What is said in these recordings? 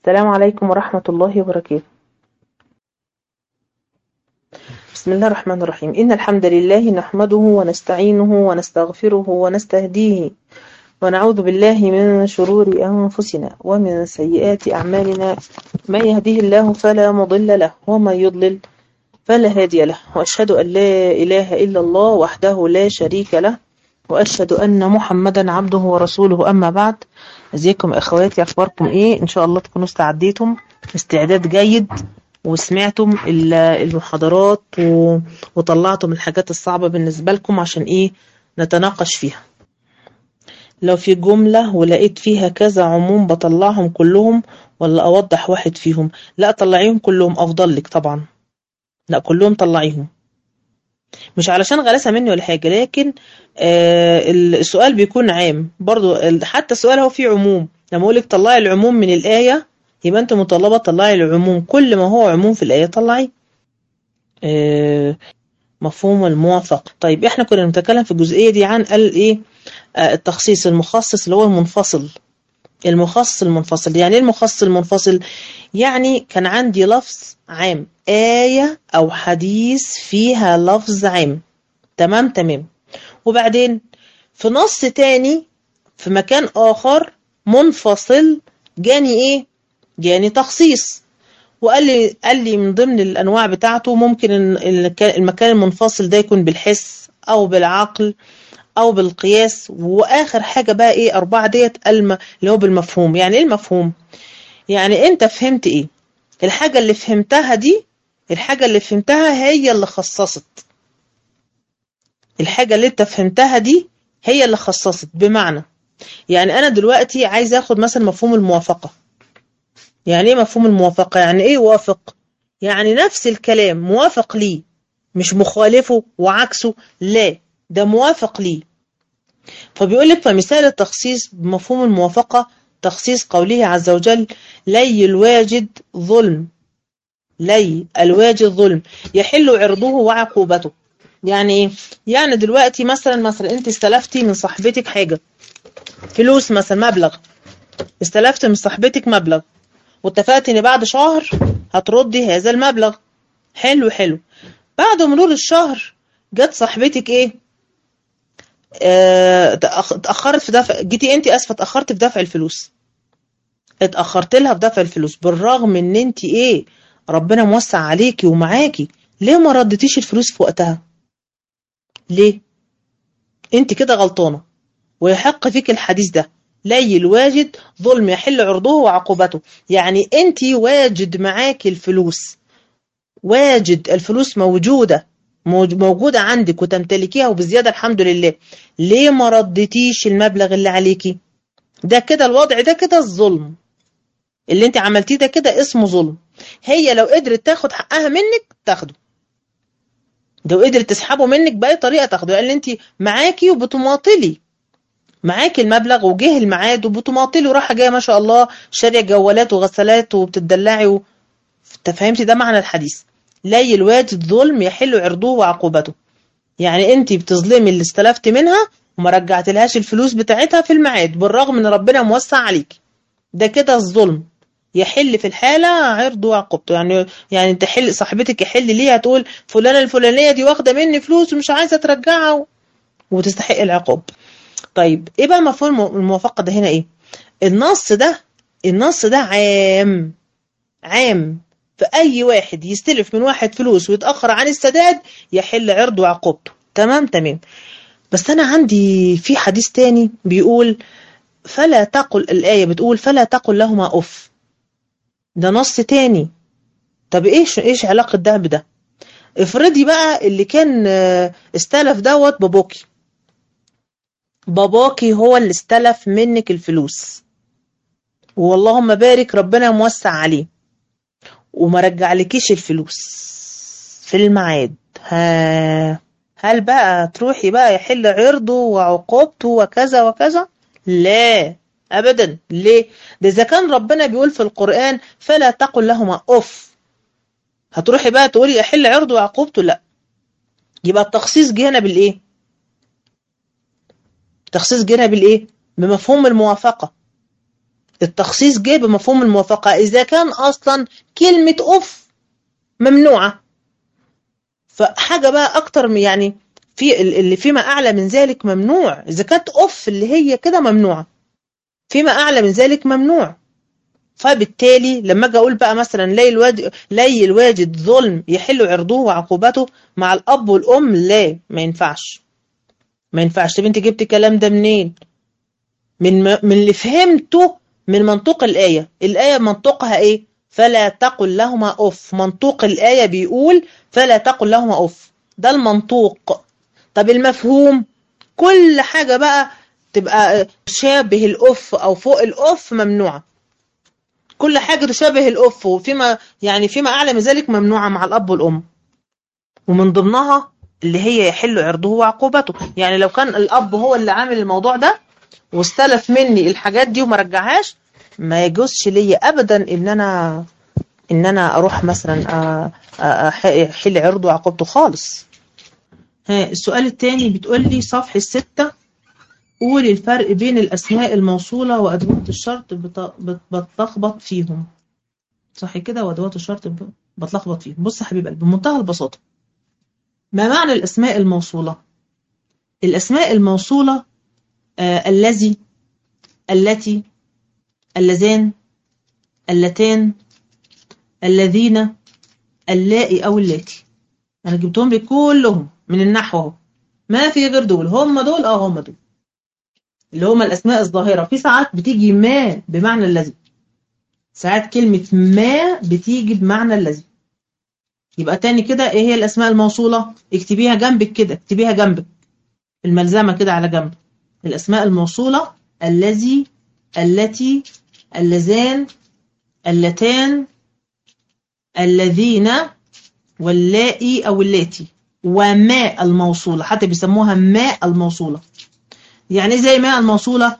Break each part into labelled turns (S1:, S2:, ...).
S1: السلام عليكم ورحمة الله وبركاته. بسم الله الرحمن الرحيم. إن الحمد لله نحمده ونستعينه ونستغفره ونستهديه ونعوذ بالله من شرور أنفسنا ومن سيئات أعمالنا. من يهديه الله فلا مضل له ومن يضلل فلا هادي له، وأشهد أن لا إله إلا الله وحده لا شريك له، وأشهد أن محمدا عبده ورسوله. أما بعد، ازيكم أخواتي؟ أخباركم إيه؟ إن شاء الله تكونوا استعديتم استعداد جيد وسمعتم المحاضرات وطلعتم الحاجات الصعبة بالنسبة لكم عشان إيه نتناقش فيها. لو في جملة ولقيت فيها كذا عموم بطلعهم كلهم ولا أوضح واحد فيهم؟ لا، طلعيهم كلهم أفضل لك طبعا. لا، كلهم طلعيهم، مش علشان غلاسة مني ولا حاجة، لكن السؤال بيكون عام برضو. حتى السؤال هو فيه عموم، لما أقولك طلعي العموم من الآية يبقى أنت مطالبة طلعي العموم، كل ما هو عموم في الآية طلعي. مفهوم الموافق. طيب احنا كنا بنتكلم في الجزئية دي عن الايه، التخصيص المخصص اللي هو المنفصل. المخصص المنفصل يعني ايه المخصص المنفصل؟ يعني كان عندي لفظ عام، آية أو حديث فيها لفظ عام، تمام، وبعدين في نص تاني في مكان آخر منفصل جاني ايه؟ جاني تخصيص، قال لي من ضمن الأنواع بتاعته ممكن المكان المنفصل ده يكون بالحس أو بالعقل أو بالقياس، وآخر حاجة بقى إيه؟ 4 ديت اللي هو بالمفهوم. يعني إيه المفهوم؟ يعني أنت فهمت إيه؟ الحاجة اللي فهمتها دي، الحاجة اللي فهمتها هي اللي خصصت. الحاجة اللي أنت فهمتها دي هي اللي خصصت. بمعنى يعني أنا دلوقتي عايز أخد مثلا مفهوم الموافقة. يعني ايه مفهوم الموافقة؟ يعني ايه وافق؟ يعني نفس الكلام موافق ليه، مش مخالفه وعكسه، لا ده موافق ليه. فبيقول لك فمثال التخصيص بمفهوم الموافقة تخصيص قوله عز وجل لي الواجد ظلم، لي الواجد ظلم يحل عرضه وعقوبته. يعني ايه؟ يعني دلوقتي مثلا انت استلفتي من صاحبتك حاجة، فلوس مثلا، مبلغ، استلفت من صاحبتك مبلغ واتفقت ان بعد شهر هتردي هذا المبلغ. حلو. بعد مرور الشهر جت صاحبتك ايه؟ اتأخرت في دفع، جيتي انت اسفة اتأخرت في دفع الفلوس، اتأخرت لها في دفع الفلوس، بالرغم ان انت ايه؟ ربنا موسع عليكي ومعاكي، ليه ما ردتيش الفلوس في وقتها؟ ليه؟ انت كده غلطانة، ويحق فيك الحديث ده لي الواجد ظلم يحل عرضه وعقوبته. يعني انت واجد معاكي الفلوس، واجد الفلوس موجودة عندك وتمتلكيها وبزيادة الحمد لله، ليه ما ردتيش المبلغ اللي عليكي؟ ده كده الوضع، ده كده الظلم اللي انت عملتيه، ده كده اسمه ظلم. هي لو قدرت تاخد حقها منك تاخده، لو قدرت تسحبه منك بأي طريقة تاخده، لأن انت معاكي وبتماطلي، معاكي المبلغ وجه الميعاد وبتماطلي وراحة جاية ما شاء الله شارية جوالات وغسالات وبتدلعي انت فهمتي ده معنى الحديث؟ لي الواجد ظلم يحل عرضه وعقوبته. يعني انت بتظلمي اللي استلفت منها وما رجعتلهاش الفلوس بتاعتها في الميعاد، بالرغم ان ربنا موسع عليك، ده كده الظلم يحل في الحالة عرضه وعقوبته. يعني انت حل صاحبتك يحل ليها تقول فلانة الفلانية دي واخدة مني فلوس ومش عايزة ترجعها وتستحق العقاب. طيب ايه بقى مفهوم الموافقة ده هنا؟ ايه النص ده عام في أي واحد يستلف من واحد فلوس ويتأخر عن السداد يحل عرضه وعقوبته. تمام. بس أنا عندي في حديث تاني بيقول فلا تقل، الآية بتقول فلا تقل لهما أف، ده نص تاني. طب إيش علاقة ده بده؟ افرضي بقى اللي كان استلف دوت باباكي هو اللي استلف منك الفلوس، واللهم بارك ربنا موسع عليه، وما رجعلكيش الفلوس في الميعاد. هل بقى تروحي بقى يحل عرضه وعقوبته وكذا وكذا؟ لا ابدا. ليه؟ ده اذا كان ربنا بيقول في القرآن فلا تقل لهما اف، هتروحي بقى تقولي يحل عرضه وعقوبته؟ لا. يبقى التخصيص جه هنا بالايه؟ التخصيص جه هنا بالايه؟ بمفهوم الموافقة. التخصيص جه بمفهوم الموافقة إذا كان أصلا كلمة أف ممنوعة. فحاجة بقى أكتر يعني في اللي فيما أعلى من ذلك ممنوع. إذا كانت أف اللي هي كده ممنوعة، فيما أعلى من ذلك ممنوع. فبالتالي لما أجي أقول بقى مثلا لي الواجد ظلم يحل عرضه وعقوبته مع الأب والأم، لا ما ينفعش، ما ينفعش. طب أنت جبت الكلام ده منين؟ من اللي فهمته من منطوق الآية. الآية منطوقها إيه؟ فلا تقل لهما أف. منطوق الآية بيقول فلا تقل لهما أف، ده المنطوق. طب المفهوم، كل حاجة بقى تبقى تشابه الأف أو فوق الأف ممنوعة. كل حاجة تشابه الأف وفيما يعني فيما أعلى من ذلك ممنوعة مع الأب والأم. ومن ضمنها اللي هي يحل عرضه وعقوبته. يعني لو كان الأب هو اللي عامل الموضوع ده واستلف مني الحاجات دي وما رجعهاش، ما يجوزش ليا ابدا ان انا اروح مثلا احل عرضه وعقوبته خالص. ها السؤال الثاني بتقول لي صفحة 6، قولي الفرق بين الاسماء الموصولة وادوات الشرط بتلخبط فيهم. صح كده؟ وادوات الشرط بتلخبط فيهم. بص يا حبيب قلبي بمنتهى البساطة، ما معنى الاسماء الموصولة؟ الاسماء الموصولة الذي، التي، اللذان، اللتان، الذين، اللائي أو اللاتي. أنا جبتهم لك كلهم من النحو اهو، ما في غير دول، هم دول هم دول اللي هم الأسماء الظاهرة. في ساعات بتيجي ما بمعنى الذي، ساعات كلمة ما بتيجي بمعنى الذي. يبقى تاني كده إيه هي الأسماء الموصولة؟ اكتبيها جنبك كده، اكتبيها جنبك الملزمة كده على جنب. الأسماء الموصولة الذي، التي، اللذان، اللتان، الذين، واللائي أو اللاتي، وما الموصولة. حتى بيسموها ما الموصولة. يعني زي ما الموصولة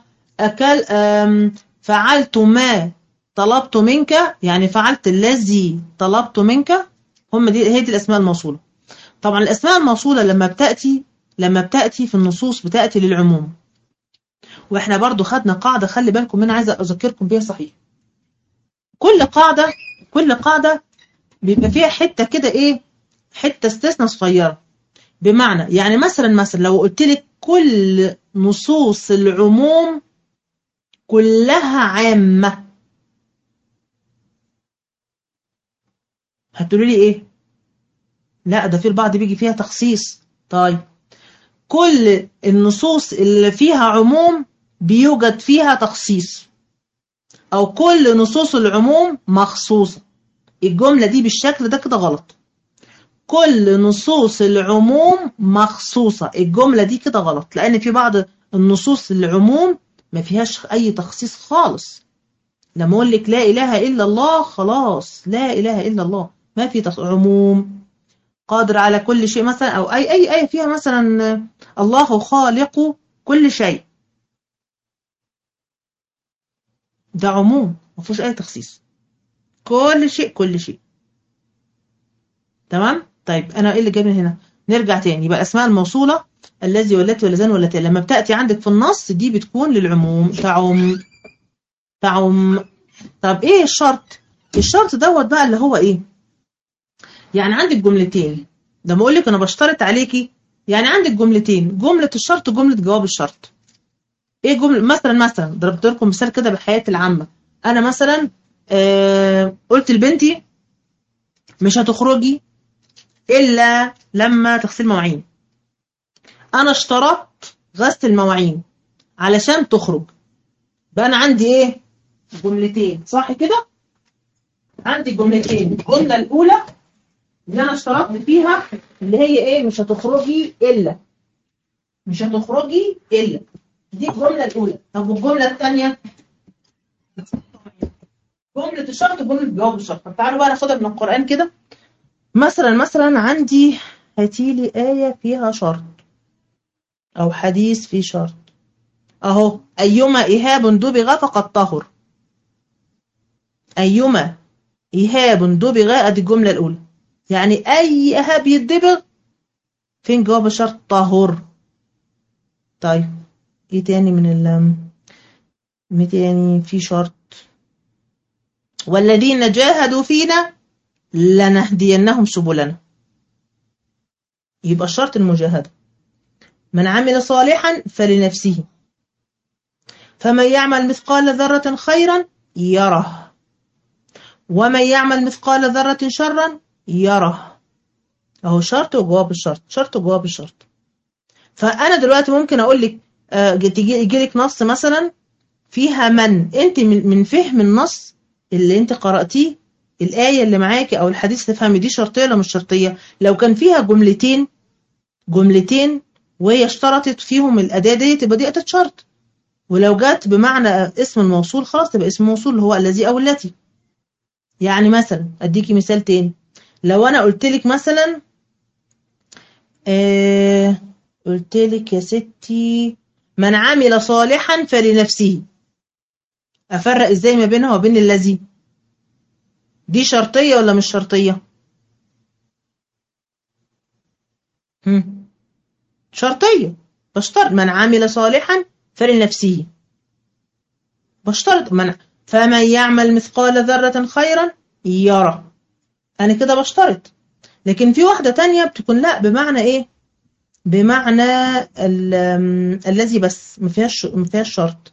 S1: فعلت ما طلبت منك، يعني فعلت الذي طلبت منك. هي دي الأسماء الموصولة. طبعا الأسماء الموصولة لما بتأتي في النصوص بتأتي للعموم. واحنا برضو خدنا قاعدة، خلي بالكم منها، عايزة أذكركم بيها صحيح. كل قاعدة بيبقى فيها حتة كده ايه، حتة استثناء صغيرة. بمعنى يعني مثلا لو قلت لك كل نصوص العموم كلها عامة، هتقولي لي ايه؟ لا ده في البعض بيجي فيها تخصيص. طيب كل النصوص اللي فيها عموم بيوجد فيها تخصيص، او كل نصوص العموم مخصوصة. الجملة دي بالشكل ده كده غلط. كل نصوص العموم مخصوصة، الجملة دي كده غلط، لأن في بعض النصوص العموم ما فيهاش أي تخصيص خالص. لما أقول لك لا إله إلا الله، خلاص لا إله إلا الله، ما في عموم. قادر على كل شيء مثلا، أو أي آية فيها مثلا الله خالق كل شيء، ده عموم ما فيهوش أي تخصيص. كل شيء كل شيء. تمام؟ طيب أنا إيه اللي جاي من هنا؟ نرجع تاني. يبقى أسماء الموصولة الذي والتي واللذان واللتان لما بتأتي عندك في النص دي بتكون للعموم، تعم. طب إيه الشرط؟ الشرط دوت بقى اللي هو إيه؟ يعني عندك جملتين، لما أقول لك أنا بشترط عليكي، يعني عندك جملتين، جملة الشرط وجملة جواب الشرط. إيه جملة؟ مثلا ضربت لكم مثال كده بالحياة العامة. أنا مثلا قلت لبنتي مش هتخرجي إلا لما تغسل مواعين. أنا اشترطت غسل المواعين علشان تخرج. بقى أنا عندي إيه؟ جملتين، صح كده؟ عندي جملتين. الجملة الأولى اللي أنا اشترطت فيها اللي هي إيه؟ مش هتخرجي إلا، مش هتخرجي إلا، دي الجملة الأولى. طب والجملة الثانية؟ جملة الشرط وجملة جواب الشرط. طب تعالوا بقى ناخدها من القرآن كده. مثلا عندي هاتي لي آية فيها شرط أو حديث فيه شرط. أهو أيما إيهاب دبغ فقد طهر. أيما إيهاب دبغ، أدي الجملة الأولى. يعني أي إيهاب يدبغ، فين جواب الشرط؟ طهر. طيب إيه تاني من تاني في شرط؟ والذين جاهدوا فينا لنهدينهم سبلنا. يبقى شرط المجاهدة. من عمل صالحا فلنفسه، فمن يعمل مثقال ذرة خيرا يره، ومن يعمل مثقال ذرة شرا يره. اهو شرط وجواب الشرط، شرط وجواب الشرط. فانا دلوقتي ممكن اقول لك يجي لك نص مثلا فيها من، انت من فهم النص اللي انت قرأتيه، الآية اللي معاكي او الحديث، تفهمي دي شرطية ولا مش شرطية. لو كان فيها جملتين وهي اشترطت فيهم الأداة دي، تبقى دي أداة شرط. ولو جت بمعنى اسم الموصول خلاص تبقى اسم موصول اللي هو الذي او التي. يعني مثلا اديكي مثال تاني. لو انا قلت لك مثلا قلت لك يا ستي من عمل صالحا فلنفسه، افرق ازاي ما بينها وبين الذي؟ دي شرطية ولا مش شرطية؟ شرطية. بشترط من عمل صالحا فلنفسه، بشترط فمن يعمل مثقال ذرة خيرا يرى، انا كده بشترط. لكن في واحدة تانية بتكون لا، بمعنى ايه؟ بمعنى الذي بس، ما فيهاش شرط.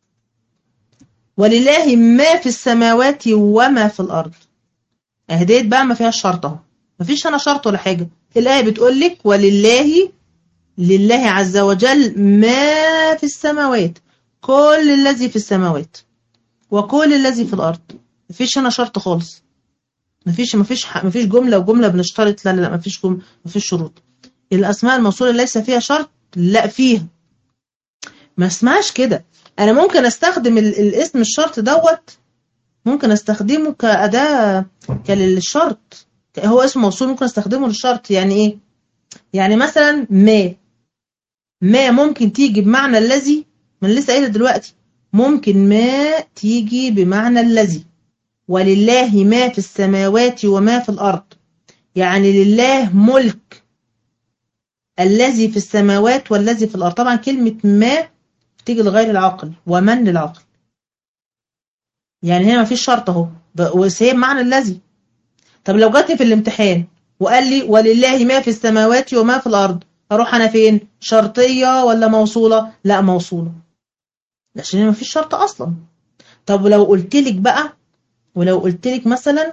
S1: ولله ما في السماوات وما في الارض. اهديت بقى ما فيهاش شرط اهو، ما فيش انا شرط ولا حاجة. الآية بتقول لك ولله، لله عز وجل ما في السماوات، كل الذي في السماوات وكل الذي في الارض. ما فيش هنا شرط خالص. ما فيش جملة وجملة بنشترط، لا لا لا، ما فيش جملة، ما فيش شروط. الأسماء الموصولة ليس فيها شرط، لا فيها. ما اسمهاش كده. أنا ممكن أستخدم الاسم الشرط دوت، ممكن أستخدمه كأداة للشرط. هو اسم موصول ممكن أستخدمه للشرط. يعني إيه؟ يعني مثلا ما ممكن تيجي بمعنى الذي، من لسه قايله دلوقتي، ممكن ما تيجي بمعنى الذي. ولله ما في السماوات وما في الأرض، يعني لله ملك الذي في السماوات والذي في الأرض. طبعا كلمة ما تيجي لغير العقل ومن للعقل، يعني هنا ما فيش شرط اهو، وهي معنى الذي. طب لو جاتني في الامتحان وقال لي ولله ما في السماوات وما في الأرض، أروح أنا فين؟ شرطية ولا موصولة؟ لا موصولة، عشان ما فيش شرط أصلا. طب ولو قلت لك بقى، ولو قلت لك مثلا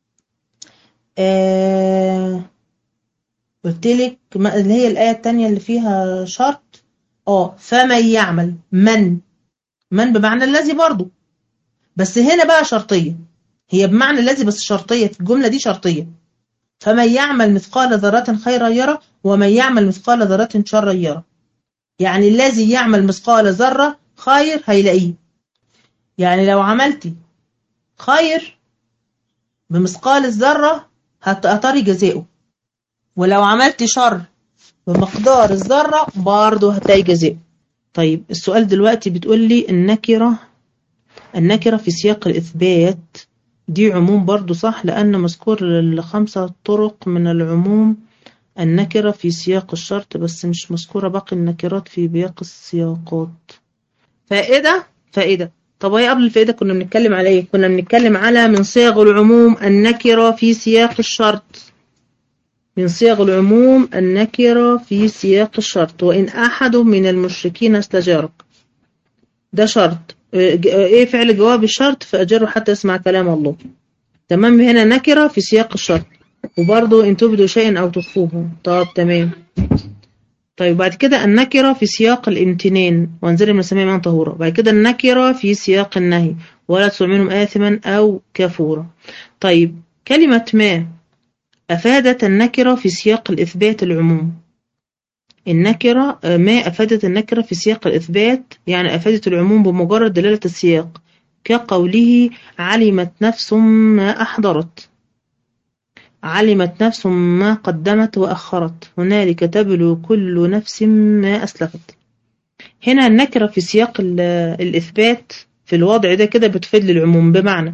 S1: قلت لك اللي هي الآية التانية اللي فيها شرط، فمن يعمل، من بمعنى الذي برضو، بس هنا بقى شرطية. هي بمعنى الذي بس شرطية، في الجملة دي شرطية. فمن يعمل مثقال ذرة خيرا يرى، ومن يعمل مثقال ذرة شرا يرى. يعني الذي يعمل مثقال ذرة خير هيلاقيه. يعني لو عملتي خير بمثقال الذرة هتقطري جزائه، ولو عملتي شر بمقدار الذرة برضه هتلاقي جزائه. طيب السؤال دلوقتي بتقول لي النكرة في سياق الإثبات دي عموم برضو صح؟ لأن مذكور ال5 طرق من العموم النكرة في سياق الشرط، بس مش مذكورة باقي النكرات في باقي السياقات. فائدة. طب هي قبل الفائدة كنا بنتكلم على ايه؟ كنا بنتكلم على من صيغ العموم النكرة في سياق الشرط. من صيغ العموم النكرة في سياق الشرط. وإن أحد من المشركين استجارك، ده شرط. ايه فعل جواب الشرط؟ فأجره حتى يسمع كلام الله. تمام، هنا نكرة في سياق الشرط. وبرضو إن تبدوا شيئا أو تخفوه. طب تمام. طيب بعد كده النكرة في سياق الامتنان، وانزل من السماء ماء طهورا. بعد كده النكرة في سياق النهي، ولا تطع منهم آثما أو كفورا. طيب كلمة ما أفادت النكرة في سياق الإثبات العموم. النكرة ما أفادت النكرة في سياق الإثبات، يعني أفادت العموم بمجرد دلالة السياق، كقوله علمت نفس ما أحضرت، علمت نفس ما قدمت وأخرت، هنالك تبلو كل نفس ما أسلفت. هنا النكرة في سياق الإثبات في الوضع ده كده بتفيد للعموم. بمعنى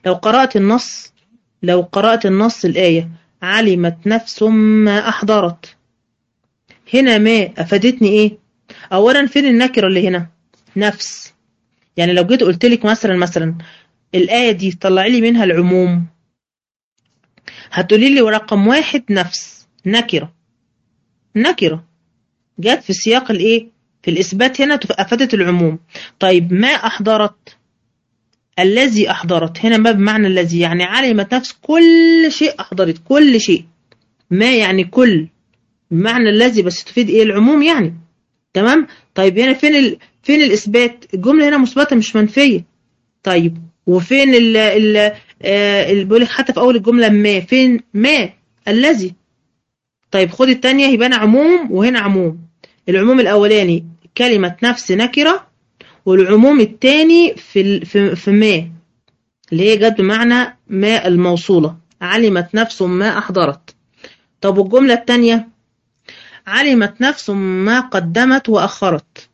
S1: لو قرأت النص الآية علمت نفس ما أحضرت، هنا ما أفادتني إيه؟ أولا فين النكرة اللي هنا؟ نفس. يعني لو جيت قلت لك مثلا الآية دي طلعي لي منها العموم. هتقولي لي رقم 1 نفس نكرة. نكرة جت في سياق الايه؟ في الإثبات هنا أفادت العموم. طيب ما أحضرت، الذي أحضرت هنا ما بمعنى الذي، يعني علمت نفس كل شيء أحضرت كل شيء. ما يعني كل بمعنى الذي بس تفيد ايه؟ العموم يعني. تمام. طيب هنا فين الإثبات؟ الجملة هنا مثبتة مش منفية. طيب وفين اللي بيقول لك حتى في أول الجملة ما، فين ما؟ الذي. طيب خد التانية، يبقى أنا عموم وهنا عموم. العموم الأولاني كلمة نفس نكرة، والعموم الثاني في ما اللي هي جت بمعنى ما الموصولة، علمت نفس ما أحضرت. طب والجملة الثانية علمت نفس ما قدمت وأخرت.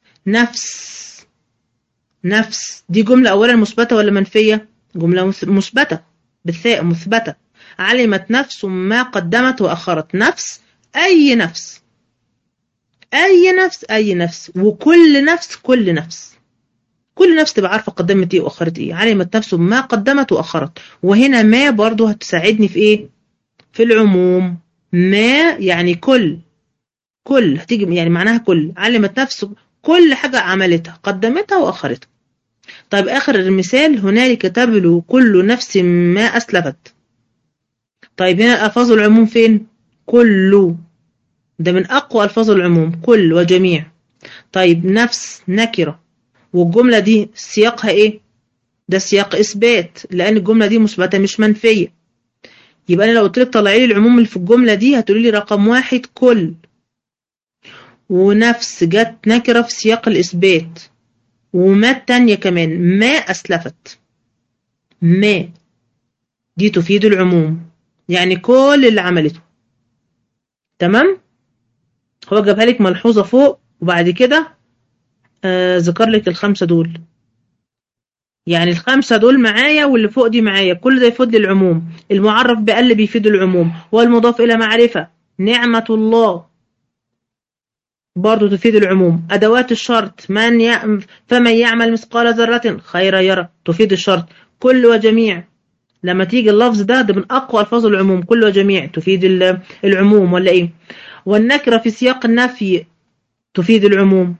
S1: نفس دي جملة أولا مثبتة ولا منفية؟ جملة مثبتة بالثاء مثبتة. علمت نفس ما قدمت وأخرت. نفس أي نفس، أي نفس، أي نفس، وكل نفس، كل نفس. كل نفس تبقى عارفة قدمت ايه واخرت ايه. علمت نفس ما قدمت واخرت. وهنا ما برضو هتساعدني في ايه؟ في العموم. ما يعني كل هتيجي يعني معناها كل. علمت نفس كل حاجة عملتها قدمتها واخرتها. طيب اخر المثال هنالك تبلو كل نفس ما اسلفت. طيب هنا الفاظ العموم فين؟ كل ده من اقوى الفاظ العموم، كل وجميع. طيب نفس نكرة، والجملة دي سياقها ايه؟ ده سياق إثبات لأن الجملة دي مثبتة مش منفية. يبقى أنا لو قلت لك طلعي لي العموم اللي في الجملة دي هتقولي لي رقم 1 كل، ونفس جت نكرة في سياق الإثبات، وما التانية كمان ما أسلفت. ما دي تفيد العموم يعني كل اللي عملته. تمام. هو جابها لك ملحوظة فوق وبعد كده ذكر لك الخمسة دول، يعني الخمسة دول معايا واللي فوق دي معايا، كل ده يفيد العموم. المعرف بأل بيفيد العموم، والمضاف إلى معرفة نعمة الله برضو تفيد العموم. أدوات الشرط فمن يعمل مثقال ذرة خيرا يرى تفيد الشرط. كل وجميع لما تيجي اللفظ ده من أقوى ألفاظ العموم، كل وجميع تفيد العموم ولا إيه؟ والنكرة في سياق النفي تفيد العموم،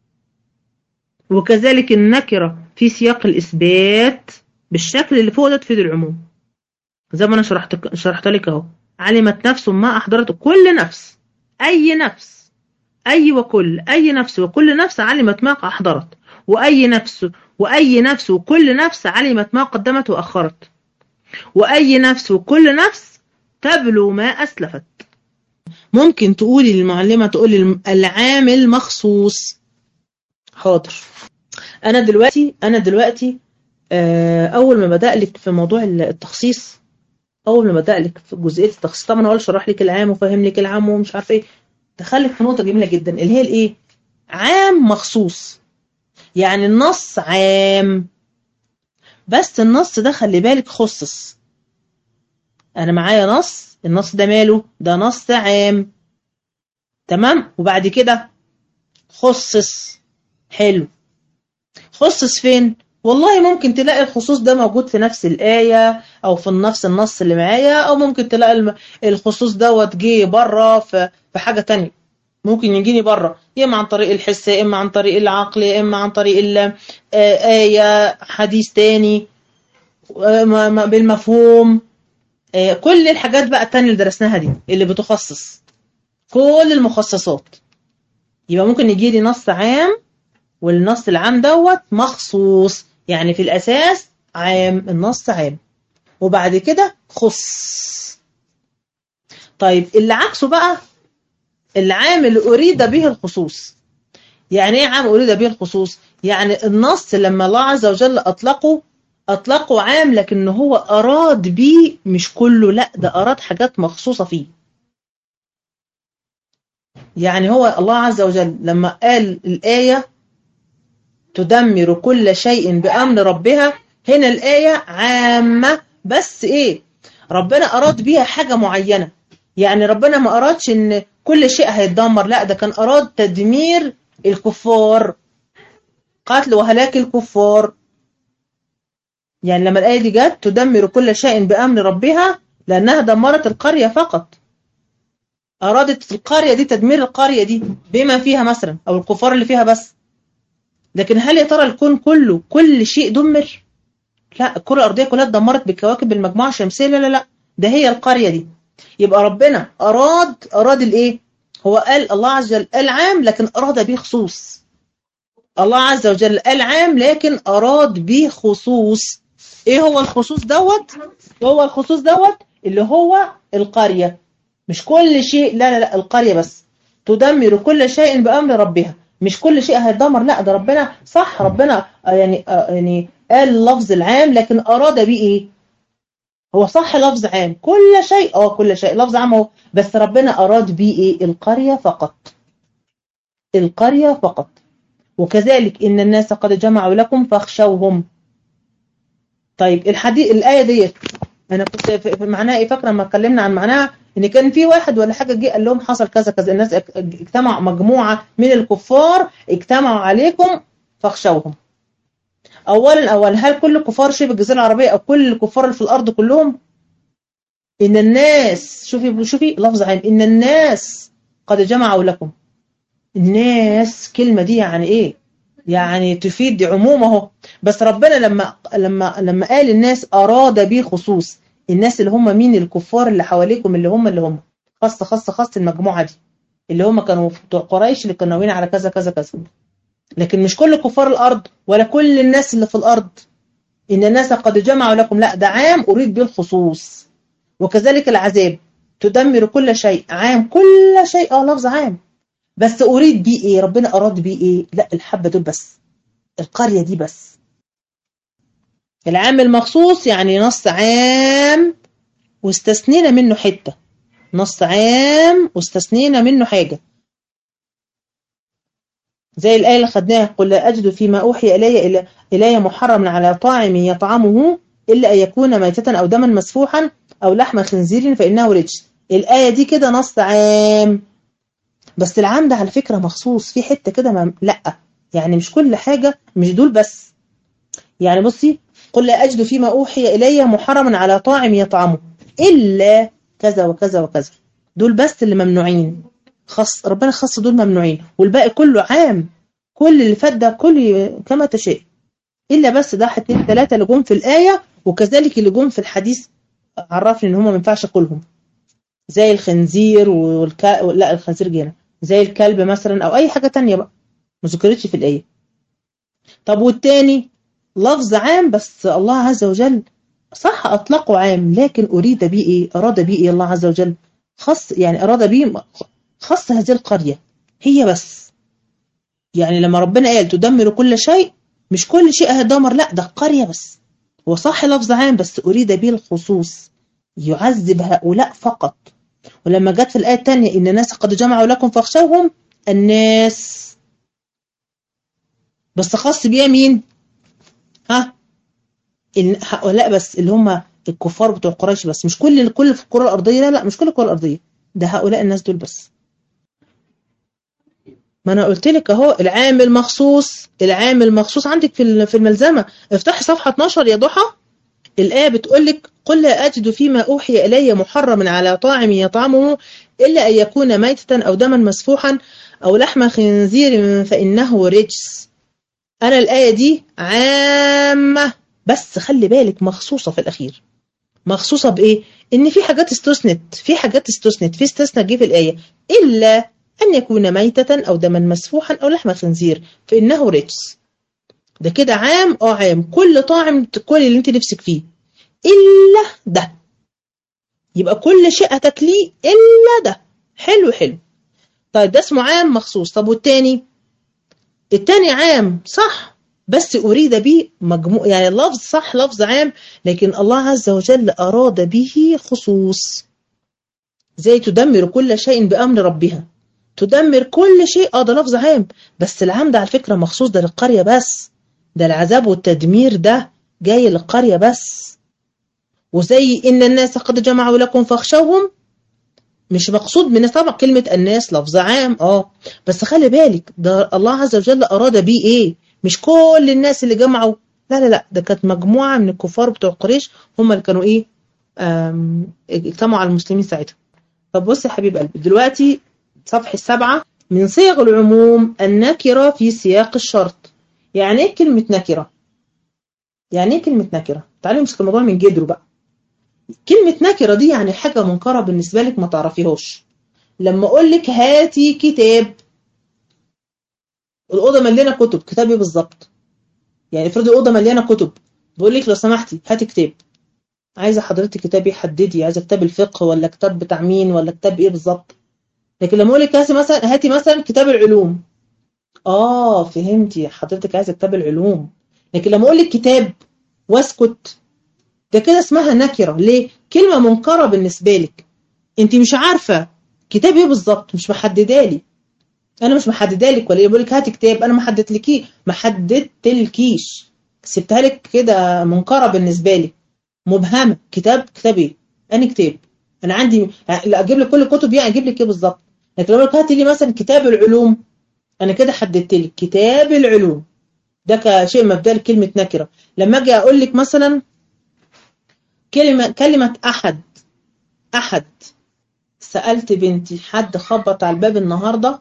S1: وكذلك النكرة في سياق الإثبات بالشكل اللي فوق ده تفيد العموم. زي ما أنا شرحت لك أهو. علمت نفس ما أحضرت كل نفس، أي نفس، أي وكل، أي نفس وكل نفس علمت ما أحضرت، وأي نفس وكل نفس علمت ما قدمت وأخرت، وأي نفس وكل نفس تبلو ما أسلفت. ممكن تقولي للمعلمة تقولي العامل مخصوص. حاضر. أنا دلوقتي أول ما بدأ لك في موضوع التخصيص، أول ما بدأ لك في جزئية التخصيص، طبعا أول شرح لك العام وفهم لك العام ومش عارف إيه، دخلك في نقطة جميلة جدا اللي هي الإيه؟ عام مخصوص. يعني النص عام بس النص ده خلي بالك خصص. أنا معايا النص ده ماله؟ ده نص عام. تمام. وبعد كده خصص. حلو. خصص فين؟ والله ممكن تلاقي الخصوص ده موجود في نفس الآية أو في نفس النص اللي معايا، أو ممكن تلاقي الخصوص دوت جه بره في حاجة تانية. ممكن يجيني بره يا إما عن طريق الحس، يا إما عن طريق العقل، يا إما عن طريق آية حديث تاني بالمفهوم. كل الحاجات بقى التانية اللي درسناها دي اللي بتخصص، كل المخصصات. يبقى ممكن يجي لي نص عام والنص العام دوت مخصوص، يعني في الأساس عام، النص عام وبعد كده خص. طيب اللي عكسه بقى العام اللي أريد به الخصوص. يعني ايه عام أريد به الخصوص؟ يعني النص لما الله عز وجل أطلقه عام لكن هو أراد بيه مش كله، لا ده أراد حاجات مخصوصة فيه. يعني هو الله عز وجل لما قال الآية تدمر كل شيء بأمر ربها، هنا الآية عامة بس إيه؟ ربنا أراد بيها حاجة معينة. يعني ربنا ما أرادش إن كل شيء هيتدمر، لا ده كان أراد تدمير الكفار، قتل وهلاك الكفار. يعني لما الآية دي جت تدمر كل شيء بأمر ربها لأنها دمرت القرية فقط، أرادت في القرية دي تدمير القرية دي بما فيها مثلا أو الكفار اللي فيها بس. لكن هل يا ترى الكون كله كل شيء دمر؟ لا، الكرة الأرضية كلها اتدمرت بالكواكب المجموعة الشمسية، لا لا لا، ده هي القرية دي. يبقى ربنا أراد الإيه؟ هو قال الله عز وجل قال عام لكن أراد به خصوص. الله عز وجل قال عام لكن أراد به خصوص. إيه هو الخصوص دوت؟ هو الخصوص دوت اللي هو القرية، مش كل شيء، لا لا لا، القرية بس. تدمر كل شيء بأمر ربها، مش كل شيء هيتدمر، لا ده ربنا صح، ربنا يعني قال اللفظ العام لكن أراد به إيه؟ هو صح لفظ عام كل شيء، كل شيء لفظ عام اهو، بس ربنا أراد به إيه؟ القرية فقط، القرية فقط. وكذلك إن الناس قد جمعوا لكم فاخشوهم. طيب الحديث الآية ديت أنا كنت في معناها إيه؟ فاكرة لما اتكلمنا عن معناها إن كان في واحد ولا حاجة جه قال لهم حصل كذا كذا، الناس اجتمعوا، مجموعة من الكفار اجتمعوا عليكم فاخشوهم. أولا هل كل الكفار شبه الجزيرة العربية أو كل الكفار اللي في الأرض كلهم؟ إن الناس، شوفي لفظ عام، إن الناس قد جمعوا لكم. الناس كلمة دي يعني إيه؟ يعني تفيد عمومه. بس ربنا لما قال الناس أراد به خصوص الناس اللي هم مين؟ الكفار اللي حواليكم، اللي هم خاص المجموعة دي اللي هم كانوا بتوع قريش اللي كانوا ناويين على كذا كذا كذا. لكن مش كل كفار الأرض ولا كل الناس اللي في الأرض. إن الناس قد جمعوا لكم، لا ده عام أريد به الخصوص. وكذلك العذاب تدمر كل شيء، عام كل شيء، لفظ عام، بس أريد بيه إيه؟ ربنا أراد بيه إيه؟ لا الحبة دول بس، القرية دي بس. العام المخصوص يعني نص عام واستثنينا منه حتة، نص عام واستثنينا منه حاجة، زي الآية اللي خدناها قل لا أجد فيما أوحي إلي محرم على طاعم يطعمه إلا أن يكون ميتة أو دما مسفوحا أو لحم خنزير فإنه رجس. الآية دي كده نص عام، بس العام ده على فكرة مخصوص في حتة كده لأ، يعني مش كل حاجة، مش دول بس. يعني بصي قل لا أجد فيما أوحي إلي محرما على طاعم يطعمه إلا كذا وكذا وكذا، دول بس اللي ممنوعين، ربنا خص دول ممنوعين، والباقي كله عام، كل اللي فات ده كل كما تشاء، إلا بس ده حتين ثلاثة اللي جم في الآية، وكذلك اللي جم في الحديث عرفني إن هم ما ينفعش كلهم، زي الخنزير لا الخنزير جينا، زي الكلب مثلا أو أي حاجة تانية بقى ما ذكرتش في الآية. طب والتاني لفظ عام بس الله عز وجل صح أطلقه عام، لكن أريد به إيه؟ أراد به إيه الله عز وجل؟ يعني أراد به خص هذه القرية هي بس. يعني لما ربنا قال تدمر كل شيء، مش كل شيء هيدمر، لا ده القرية بس. هو صح لفظ عام بس أريد به الخصوص، يعذب هؤلاء فقط. ولما جت في الآية الثانية إن الناس قد جمعوا لكم فاخشوهم، الناس بس خاص بيها مين؟ هؤلاء بس اللي هم الكفار بتوع قريش بس، مش كل في الكرة الأرضية، لا مش كل الكرة الأرضية، ده هؤلاء الناس دول بس. ما أنا قلت لك أهو العام المخصوص، العام المخصوص عندك في الملزمة، افتحي صفحة 12 يا ضحى، الآية بتقول لك قل لا أجد فيما أوحي إلي محرما على طاعم يطعمه إلا أن يكون ميتة أو دما مسفوحا أو لحم خنزير فإنه رجس. أنا الآية دي عامة بس خلي بالك مخصوصة في الأخير. مخصوصة بإيه؟ إن في حاجات استثنت، في استثناء جه في الآية إلا أن يكون ميتة أو دما مسفوحا أو لحم خنزير فإنه رجس. ده كده عام، عام كل طاعم، كل اللي انت نفسك فيه إلا ده، يبقى كل شيء هتاكليه إلا ده. حلو. طيب ده اسمه عام مخصوص. طب والتاني؟ التاني عام صح بس أريد به مجموع، يعني اللفظ صح لفظ عام لكن الله عز وجل أراد به خصوص، زي تدمر كل شيء بأمر ربها، تدمر كل شيء، ده لفظ عام بس العام ده على فكرة مخصوص، ده للقرية بس، ده العذاب والتدمير ده جاي للقرية بس. وزي إن الناس قد جمعوا لكم فاخشوهم، مش مقصود من طبعا كلمة الناس لفظ عام بس خلي بالك ده الله عز وجل أراد بيه إيه؟ مش كل الناس اللي جمعوا، لا لا لا، ده كانت مجموعة من الكفار بتوع قريش هم اللي كانوا ايه، اجتمعوا على المسلمين ساعتها. طب بص يا حبيب قلبي دلوقتي صفحة 7، من صيغ العموم النكرة في سياق الشرط. يعني ايه كلمة نكرة؟ يعني ايه كلمة نكرة؟ تعالوا نمسك الموضوع من جذره بقى. كلمة نكرة دي يعني حاجة منكرة بالنسبة لك ما تعرفيهاش. لما اقول لك هاتي كتاب، الأوضة مليانة كتب، كتاب ايه بالظبط؟ يعني افرضي الأوضة مليانة كتب، بقول لك لو سمحتي هاتي كتاب، عايزة حضرتك كتاب ايه؟ حددي، عايزة كتاب الفقه ولا كتاب بتاع مين ولا كتاب ايه بالظبط؟ لكن لما اقول لك هاتي مثلا كتاب العلوم، فهمتي حضرتك عايزة كتاب العلوم. لكن لما اقول لك كتاب واسكت، ده كده اسمها نكرة. ليه؟ كلمة منكرة بالنسبة لك، انت مش عارفة كتاب ايه بالظبط، مش محدده لي. انا مش محدده لك، ولا بقول لك هاتي كتاب، انا ما حددتلكيش، سبتها لك كده منكرة بالنسبة لي، مبهمة. كتاب ايه؟ انا كتاب، انا عندي لا اجيب لك كل الكتب، يعني اجيب لك ايه بالظبط؟ لكن لو قلت هاتي لي مثلا كتاب العلوم، انا كده حددت لك كتاب العلوم، ده كشيء مبدئي كلمة نكرة. لما اجي اقول لك مثلا كلمة احد، سألت بنتي حد خبط على الباب النهاردة؟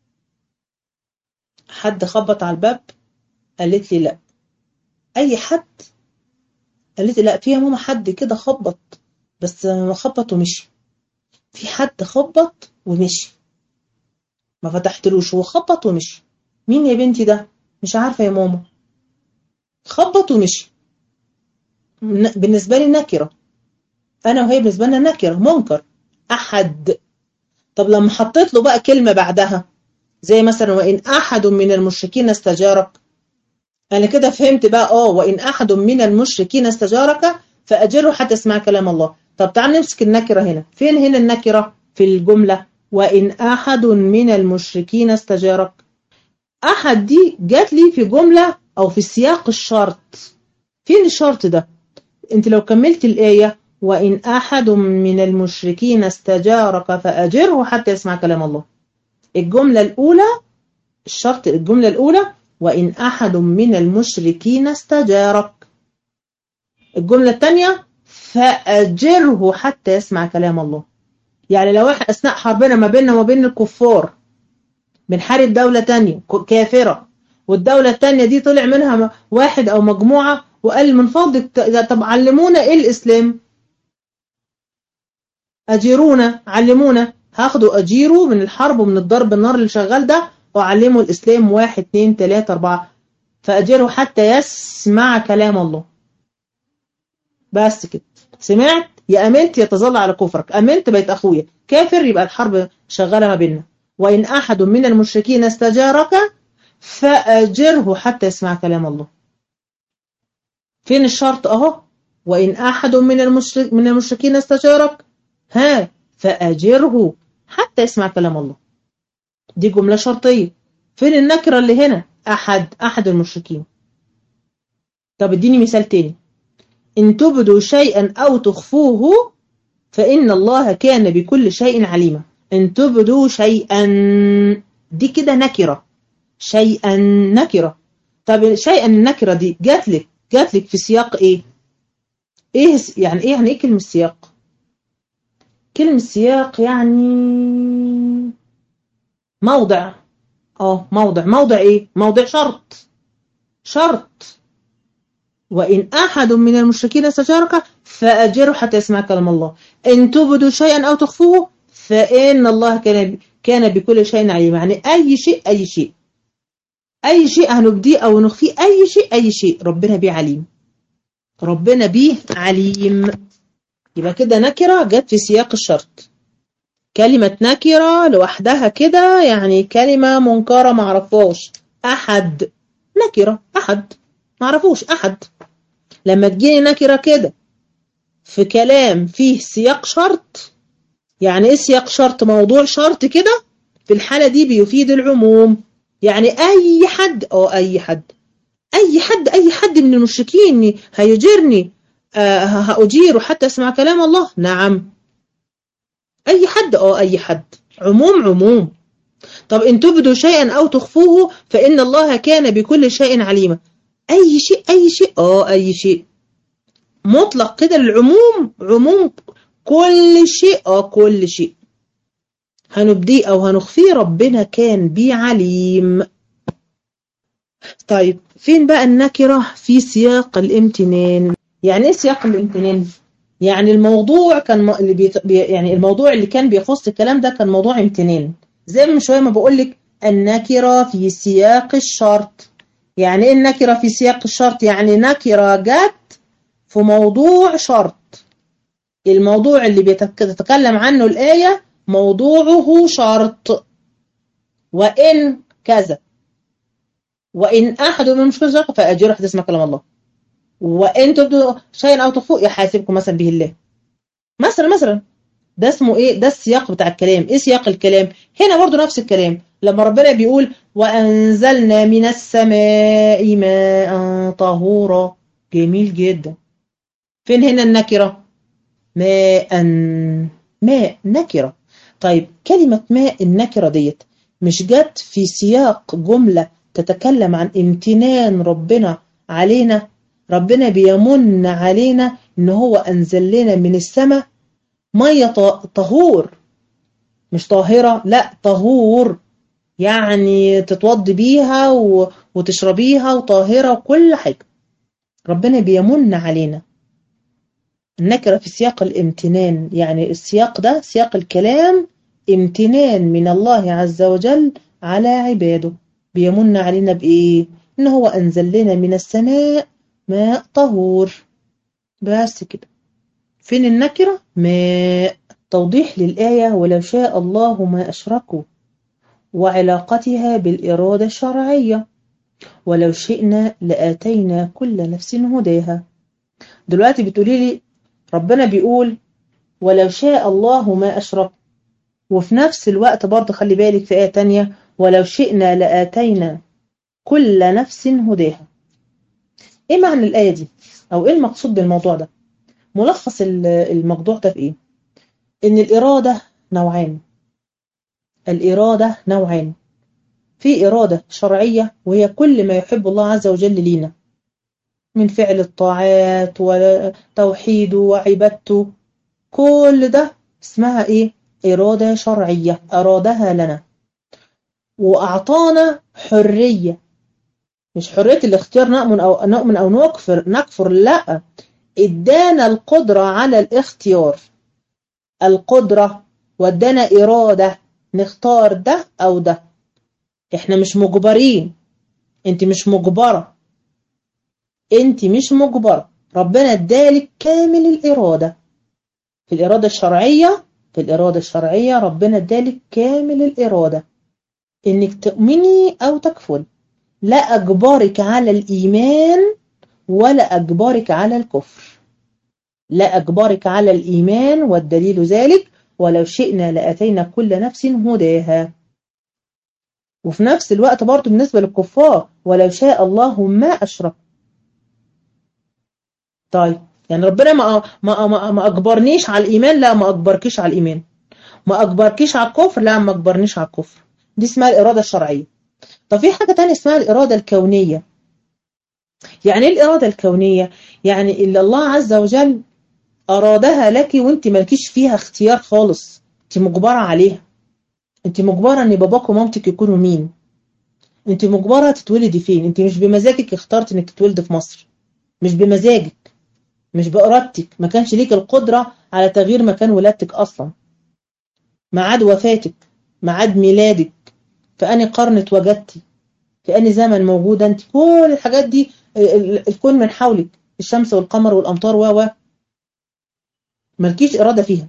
S1: حد خبط على الباب؟ قالت لي لا. اي حد؟ قالت لي لا، في يا ماما حد كده خبط، بس خبط ومشي. في حد خبط ومشي، ما فتحتلوش، هو خبط ومشي. مين يا بنتي ده؟ مش عارفة يا ماما، خبط ومشي. بالنسبة لي نكرة، انا وهي بالنسبة لنا نكرة، منكر. احد. طب لما حطيت له بقى كلمة بعدها، زي مثلا وإن أحد من المشركين استجارك، أنا كده فهمت بقى. وإن أحد من المشركين استجارك فأجره حتى يسمع كلام الله. طب تعال نمسك النكرة هنا. فين هنا النكرة في الجملة؟ وإن أحد من المشركين استجارك. أحد دي جات لي في جملة أو في سياق الشرط. فين الشرط ده؟ أنت لو كملت الآية وإن أحد من المشركين استجارك فأجره حتى يسمع كلام الله. الجملة الأولى، الشرط الجملة الأولى وإن أحد من المشركين استجارك. الجملة الثانية فأجره حتى يسمع كلام الله. يعني لو احنا أثناء حربنا ما بيننا وما بين الكفار بنحارب دولة تانية كافرة، والدولة التانية دي طلع منها واحد أو مجموعة وقال من فضلك طب علمونا إيه الإسلام، أجيرونا، علمونا. هاخده أجيره من الحرب ومن الضرب النار اللي شغال ده وأعلمه الإسلام 1 2 3 4. فأجره حتى يسمع كلام الله. بس كده، سمعت يا أمنت يا تظل على كفرك، أمنت بقيت أخويا، كافر يبقى الحرب شغالة ما بيننا. وإن أحد من المشركين استجارك فأجره حتى يسمع كلام الله. فين الشرط أهو؟ وإن أحد من المشركين استجارك فأجره حتى يسمع كلام الله. دي جملة شرطية. فين النكرة اللي هنا؟ أحد المشركين. طب اديني مثال تاني. إن تبدوا شيئا أو تخفوه فإن الله كان بكل شيء عليما. إن تبدوا شيئا، دي كده نكرة. شيئا نكرة. طب شيئا النكرة دي جات لك في سياق إيه؟ يعني إيه كلمة سياق؟ كلمة سياق يعني موضع. موضع إيه؟ موضع شرط. وإن أحد من المشركين استجارك فأجره حتى يسمع كلام الله. إن تبدوا شيئا أو تخفوه فإن الله كان بكل شيء عليم. يعني أي شيء هنبديه أو نخفيه، أي شيء ربنا بيه عليم. ربنا بيه عليم. يبقى كده نكرة جت في سياق الشرط. كلمة نكرة لوحدها كده يعني كلمة منكرة معرفوش. أحد نكرة، أحد معرفوش أحد. لما تجيني نكرة كده في كلام فيه سياق شرط، يعني ايه سياق شرط؟ موضوع شرط كده، في الحالة دي بيفيد العموم. يعني أي حد من المشركين هيجرني هأجيره حتى أسمع كلام الله. نعم، أي حد، عموم. طب إن تبدوا شيئا أو تخفوه فإن الله كان بكل شيء عليما. اي شيء اي شيء اي شيء مطلق كده للعموم، عموم كل شيء كل شيء هنبديه او هنخفيه ربنا كان بيه عليم. طيب فين بقى النكرة في سياق الامتنان؟ يعني ايه سياق الامتنان؟ يعني الموضوع كان يعني الموضوع اللي كان بيخص الكلام ده كان موضوع امتنان، زي من شويه ما بقول لك النكرة في سياق الشرط. يعني ايه النكرة في سياق الشرط؟ يعني نكرة جت في موضوع شرط، الموضوع اللي بتتكلم عنه الآية موضوعه شرط، وإن كذا، وإن أحد من المشكلة شرط فأجره حدث ما كلام الله، وإن تبدوا شيئا أو تخفوه يحاسبكم مثلا به الله. مثلا ده اسمه إيه؟ ده السياق بتاع الكلام. إيه سياق الكلام؟ هنا برضو نفس الكلام لما ربنا بيقول وأنزلنا من السماء ماء طهورا. جميل جدا. فين هنا النكرة؟ ماء، ماء نكرة. طيب كلمة ماء النكرة ديت مش جت في سياق جملة تتكلم عن امتنان ربنا علينا؟ ربنا بيمن علينا ان هو انزل لنا من السماء مية طهور، مش طاهرة، لا طهور، يعني تتوضي بيها وتشربيها وطاهرة وكل حاجة. ربنا بيمن علينا. النكرة في سياق الامتنان، يعني السياق ده سياق الكلام امتنان من الله عز وجل على عباده. بيمن علينا بإيه؟ إن هو أنزل لنا من السماء ماء طهور. بس كده. فين النكرة؟ ماء. توضيح للآية ولو شاء الله ما أشركوا، وعلاقتها بالإرادة الشرعية. ولو شئنا لآتينا كل نفس هداها. دلوقتي بتقولي لي ربنا بيقول ولو شاء الله ما أشرك، وفي نفس الوقت برضه خلي بالك في آية تانية ولو شئنا لآتينا كل نفس هداها. إيه معنى الآية دي؟ أو إيه المقصود بالموضوع ده؟ ملخص الموضوع ده في إيه؟ إن الإرادة نوعان. الإرادة نوعان. في إرادة شرعية وهي كل ما يحب الله عز وجل لينا من فعل الطاعات وتوحيده وعبادته، كل ده اسمها إيه؟ إرادة شرعية أرادها لنا وأعطانا حرية. مش حرية الاختيار نؤمن أو نكفر، لا، ادانا القدرة على الاختيار، القدرة، وادانا إرادة نختار ده أو ده. احنا مش مجبرين، انت مش مجبرة، انت مش مجبرة. ربنا ادالك كامل الإرادة. في الإرادة الشرعية، في الإرادة الشرعية ربنا ادالك كامل الإرادة انك تؤمني أو تكفري. لا أجبرك على الإيمان ولا أجبرك على الكفر. لا أجبرك على الإيمان، والدليل ذلك ولو شئنا لأتينا كل نفس هداها. وفي نفس الوقت برضو بالنسبة للكفار ولو شاء الله ما أشرك. طيب يعني ربنا ما أجبرنيش على الإيمان، لا ما أجبركيش على الإيمان. ما أجبركيش على الكفر، لا ما أجبرنيش على الكفر. دي اسمها الإرادة الشرعية. طب في حاجة تانية اسمها الإرادة الكونية. يعني ايه الإرادة الكونية؟ يعني اللي الله عز وجل أرادها لك وانت مالكيش فيها اختيار خالص، انت مجبرة عليها. انت مجبرة ان باباك ومامتك يكونوا مين، انت مجبرة تتولدي فين. انت مش بمزاجك اخترت انك تتولدي في مصر، مش بمزاجك، مش بإرادتك، ما كانش ليك القدرة على تغيير مكان ولادتك أصلا، ميعاد وفاتك، ميعاد ميلادك، في أنهي قرن اتوجدتي، في أنهي زمن موجودة انت. كل الحاجات دي الكون من حولك، الشمس والقمر والأمطار مالكيش إرادة فيها.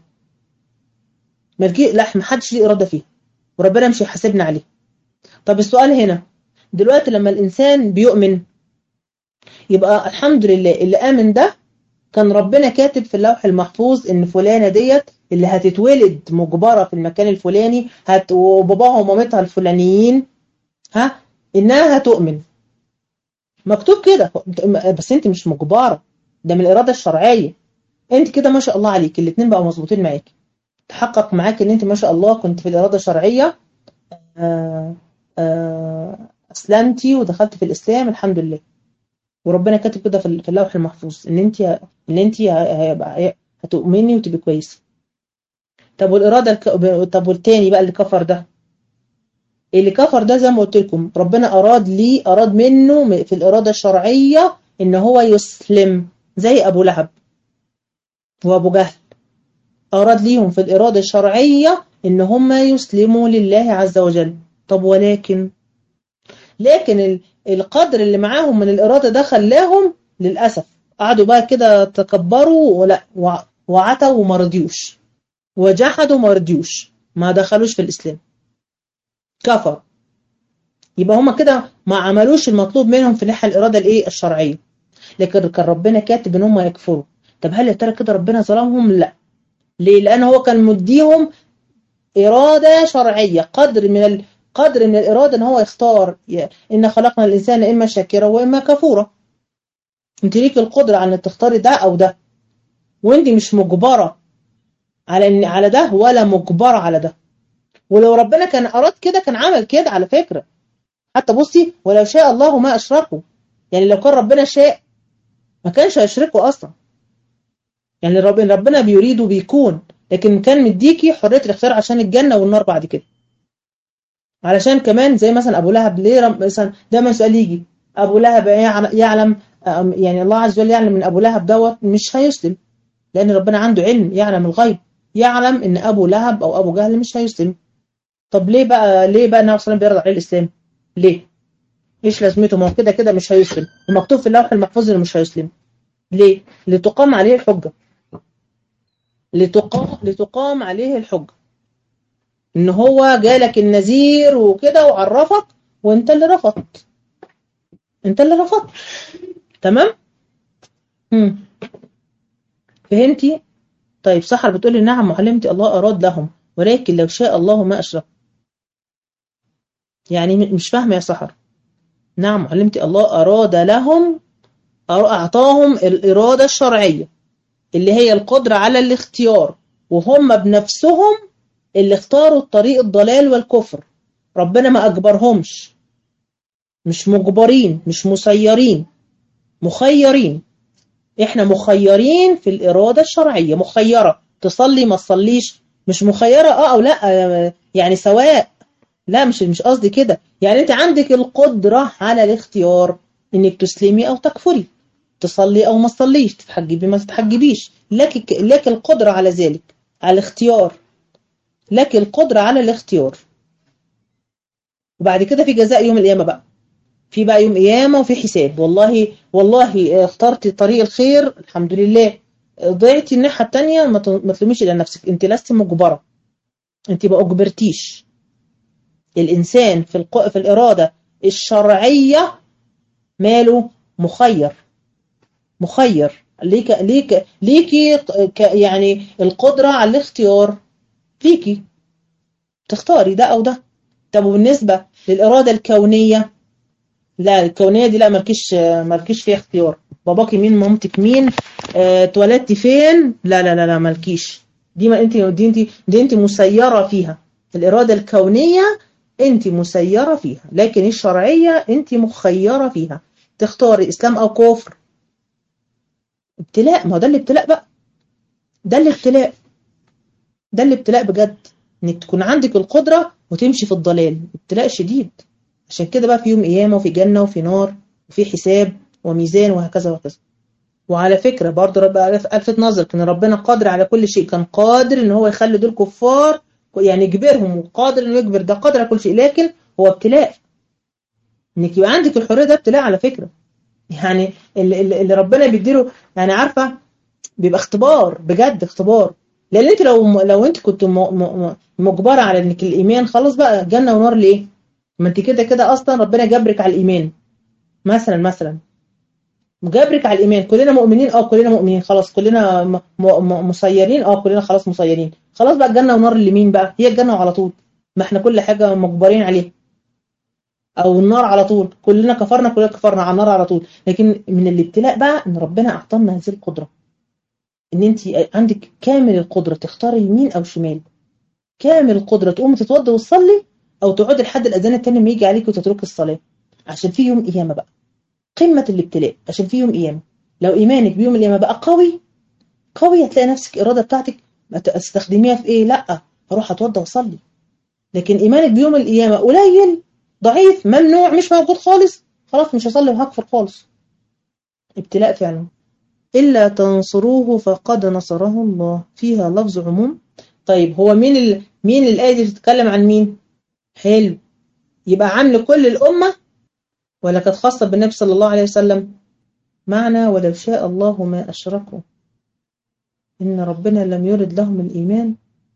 S1: لا ما حدش ليه إرادة فيها، وربنا مش هيحاسبنا عليه. طب السؤال هنا دلوقتي لما الإنسان بيؤمن يبقى الحمد لله اللي آمن ده كان ربنا كاتب في اللوح المحفوظ إن فلانة ديت اللي هتتولد مجبرة في المكان الفلاني وباباها ومامتها الفلانيين إنها هتؤمن، مكتوب كده. بس أنت مش مجبرة، ده من الإرادة الشرعية. أنت كده ما شاء الله عليك، الاتنين بقوا مظبوطين معاك، تحقق معاك إن أنت ما شاء الله كنت في الإرادة الشرعية، أسلمتي ودخلت في الإسلام الحمد لله. وربنا كاتب كده في اللوح المحفوظ ان انت هتؤمني وتبقي كويسه. طب والاراده طب والتاني بقى اللي كفر ده، اللي كفر ده زي ما قلت لكم ربنا اراد منه في الاراده الشرعيه ان هو يسلم، زي ابو لهب وابو جهل، اراد ليهم في الاراده الشرعيه ان هم يسلموا لله عز وجل. طب لكن القدر اللي معاهم من الإرادة ده خلاهم للأسف قعدوا بقى كده تكبروا وعتوا وما رضيوش، وجحدوا وما رضيوش، ما دخلوش في الإسلام، كفر. يبقى هما كده ما عملوش المطلوب منهم في ناحية الإرادة الإيه الشرعية، لكن كان ربنا كاتب إن هم يكفروا. طب هل يا ترى كده ربنا ظلمهم؟ لا. ليه؟ لأن هو كان مديهم إرادة شرعية، قدر من الإرادة إن هو يختار، إن خلقنا الإنسان إما شاكرا وإما كفورا. انت ليك القدرة على انك تختاري ده او ده، وانت مش مجبرة على ده ولا مجبرة على ده. ولو ربنا كان اراد كده كان عمل كده على فكرة. حتى بصي، ولو شاء الله ما اشركوا، يعني لو كان ربنا شاء ما كانش هيشركوا اصلا. يعني ربنا بيريد وبيكون، لكن كان مديكي حرية الاختيار عشان الجنة والنار بعد كده. علشان كمان زي مثلا ابو لهب، ليه مثلا دايما سؤال يجي ابو لهب يعلم، يعني الله عز وجل يعلم ان ابو لهب دوت مش هيسلم، لأن ربنا عنده علم، يعلم الغيب، يعلم إن أبو لهب أو أبو جهل مش هيسلم. طب ليه بقى النبي صلى الله عليه وسلم بيرضى عليه الإسلام؟ ليه؟ إيش لازمته؟ ما هو كده كده مش هيسلم، ومكتوب في اللوح المحفوظ إنه مش هيسلم. ليه؟ لتقام عليه الحجة، لتقام عليه الحجة، إن هو جالك النذير وكده وعرفك، وأنت اللي رفضت، أنت اللي رفضت. تمام؟ مم. فهمتي؟ طيب سحر بتقولي نعم معلمتي، الله أراد لهم ولكن لو شاء الله ما أشرك. يعني مش فاهمة يا سحر. نعم علمتي، الله أراد لهم، أعطاهم الإرادة الشرعية اللي هي القدرة على الاختيار، وهم بنفسهم اللي اختاروا الطريق الضلال والكفر. ربنا ما أجبرهمش، مش مجبرين، مش مسيرين، مخيرين. احنا مخيرين في الإرادة الشرعية، مخيرة تصلي ما تصليش، مش مخيرة أو لا، يعني سواء. لا، مش قصدي كده. يعني انت عندك القدرة على الاختيار انك تسلمي او تكفري، تصلي او ما تصليش، تتحجبي ما تتحجبيش، لك القدرة على ذلك، على الاختيار، لك القدرة على الاختيار. وبعد كده في جزاء يوم القيامة بقى، في بقى يوم قيامة وفي حساب. والله والله اخترتي طريق الخير الحمد لله، ضيعتي الناحية التانية ما تلوميش إلى نفسك، انت لست مجبرة، انت ما اجبرتيش. الإنسان في الإرادة الشرعية ماله مخير، مخير، ليكي يعني القدرة على الاختيار، ليكي تختاري ده أو ده. طب وبالنسبة للإرادة الكونية، لا الكونية دي لا، مالكيش فيها اختيار. باباكي مين، مامتك مين، اتولدتي فين، لا لا لا لا مالكيش. دي ما انت دي انت مسيرة فيها. الإرادة الكونية انت مسيرة فيها، لكن الشرعية انت مخيرة فيها، تختاري إسلام أو كفر. ابتلاء، ما هو ده الابتلاء بقى، ده الابتلاء، ده الابتلاء بجد، انك تكون عندك القدرة وتمشي في الضلال، ابتلاء شديد. عشان كده بقى في يوم قيامة وفي جنة وفي نار وفي حساب وميزان وهكذا وهكذا. وعلى فكرة برضه ألفت نظرك ان ربنا قادر على كل شيء، كان قادر ان هو يخلي دول كفار، يعني يجبرهم، وقادر انه يجبر ده، قادر على كل شيء، لكن هو ابتلاء. انك يبقى عندك الحرية ده ابتلاء على فكرة. يعني اللي ربنا بيديله، يعني عارفة، بيبقى اختبار بجد، اختبار. لان انت لو انت كنت مجبره على انك الايمان خلاص بقى جنه ونار، ليه؟ ما انت كده كده اصلا ربنا جبرك على الايمان. مثلا جبرك على الايمان، كلنا مؤمنين، كلنا مؤمنين خلاص، كلنا مسيرين، كلنا خلاص مسيرين، خلاص بقى الجنه ونار اللي مين بقى؟ هي الجنه على طول، ما احنا كل حاجه مجبرين عليها. او النار على طول، كلنا كفرنا على النار على طول. لكن من الابتلاء بقى ان ربنا اعطانا هذه القدره، ان انت عندك كامل القدرة تختاري يمين او شمال، كامل القدرة تقومي تتوضي وتصلي، او تقعدي لحد الاذان التاني ما يجي عليك وتتركي الصلاة، عشان في يوم قيامة بقى. قمة الابتلاء عشان في يوم قيامة. لو إيمانك بيوم القيامة بقى قوي قوي، هتلاقي نفسك الإرادة بتاعتك ما تستخدميها في إيه؟ لأ، هروح أتوضى وأصلي. لكن إيمانك بيوم القيامة قليل، ضعيف، ممنوع، مش موجود خالص، خلاص مش هصلي وهكفر خالص. ابتلاء فعلا. إلا تنصروه فقد نصره الله، فيها لفظ عموم. طيب هو مين الآية دي بتتكلم عن مين؟ حلو، يبقى عام لكل الأمة ولا كانت خاصة بالنبي صلى الله عليه وسلم؟ معنى ولو شاء الله ما أشركوا إن ربنا لم يرد لهم الإيمان.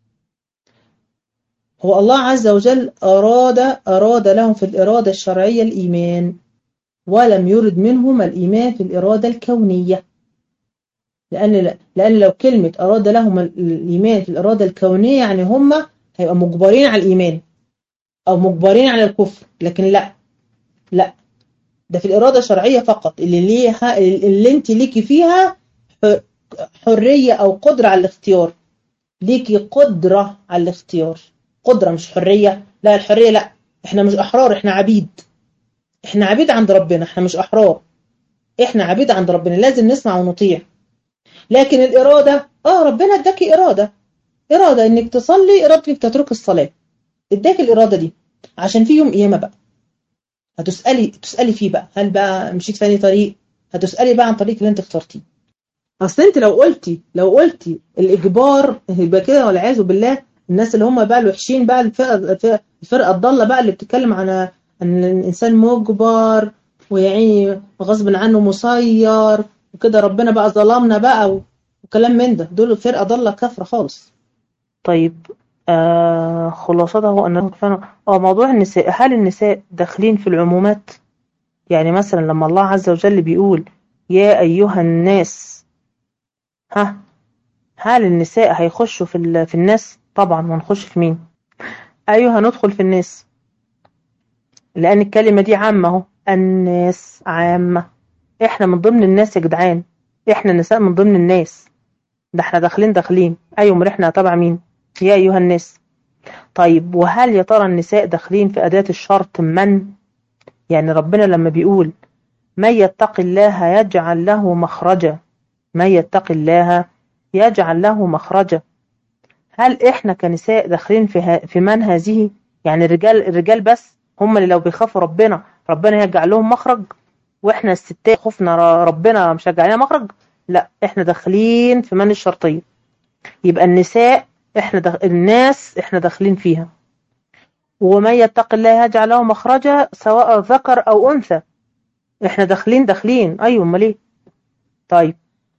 S1: هو الله عز وجل أراد لهم في الإرادة الشرعية الإيمان، ولم يرد منهم الإيمان في الإرادة الكونية. لأن لو كلمة أراد لهم الإيمان في الإرادة الكونية يعني هم هيبقى مجبرين على الإيمان أو مجبرين على الكفر. لكن لا، ده في الإرادة الشرعية فقط اللي انت ليكي فيها حرية أو قدرة على الاختيار. ليكي قدرة على الاختيار، قدرة مش حرية. لا، الحرية لا، احنا مش أحرار، احنا عبيد. احنا عبيد عند ربنا، احنا مش أحرار، احنا عبيد عند ربنا، لازم نسمع ونطيع. لكن الإرادة ربنا اداكي إرادة انك تصلي، إرادة انك تترك الصلاة، اداكي الإرادة دي عشان في يوم قيامة بقى تسألي فيه بقى، هل بقى مشيت في أي طريق؟ هتسألي بقى عن طريق اللي انت اخترتيه. اصل انت لو قلتي الاجبار يبقى كده والعياذ بالله. الناس اللي هم بقى الوحشين بقى، الفرقه الضاله بقى اللي بتتكلم عن ان الانسان مجبر ويعني غصب عنه مسير وكده، ربنا بقى ظلمنا بقى وكلام من ده، دول فرقه ضاله كافره خالص. طيب خلاصتها هو ان فعلا موضوع النساء، هل النساء داخلين في العمومات؟ يعني مثلا لما الله عز وجل بيقول يا ايها الناس، هل النساء هيخشوا في الناس؟ طبعا، وهنخش في مين؟ ايوه هندخل في الناس، لان الكلمة دي عامة اهو، الناس عامة، احنا من ضمن الناس يا جدعان، احنا النساء من ضمن الناس، ده احنا داخلين. ايوه، امال احنا تبع مين؟ يا ايها الناس. طيب وهل يا ترى النساء داخلين في اداة الشرط من؟ يعني ربنا لما بيقول من يتق الله يجعل له مخرجا، من يتق الله يجعل له مخرجا، هل احنا كنساء داخلين في من هذه؟ يعني الرجال بس هم اللي لو بيخافوا ربنا يجعل لهم مخرج، واحنا الستات خوفنا ربنا مش هيجعل لنا مخرج؟ لا، احنا داخلين في من الشرطية. يبقى النساء الناس احنا داخلين فيها. ومن يتق الله يجعل له مخرجا سواء ذكر او انثى، احنا داخلين. ايوه امال ايه؟ طيب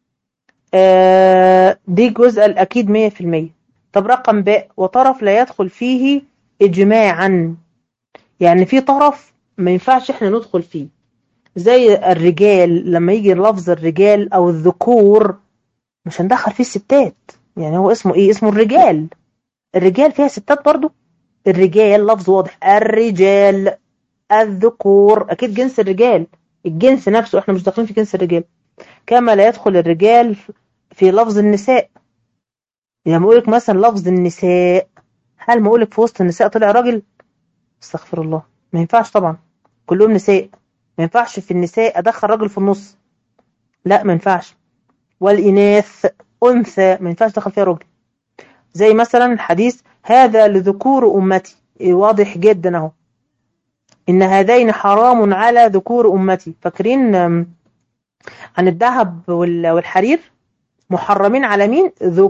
S1: دي جزء الاكيد 100%. طب رقم باء، وطرف لا يدخل فيه إجماعا، يعني في طرف ما ينفعش احنا ندخل فيه، زي الرجال، لما يجي لفظ الرجال أو الذكور مش هندخل فيه الستات. يعني هو اسمه ايه؟ اسمه الرجال فيها ستات برضو. الرجال لفظ واضح، الرجال. الذكور أكيد جنس الرجال، الجنس نفسه، احنا مش داخلين في جنس الرجال. كما لا يدخل الرجال في لفظ النساء. يعني ما اقولك مثلا لفظ النساء، هل ما اقولك في وسط النساء طلع راجل؟ استغفر الله، ما ينفعش طبعا، كلهم نساء، ما ينفعش في النساء ادخل راجل في النص، لا ما ينفعش. والإناث أنثى ما ينفعش ادخل فيها راجل. زي مثلا الحديث هذا لذكور أمتي، واضح جدا اهو، إن هذين حرام على ذكور أمتي. فاكرين عن الذهب والحرير محرمين على مين؟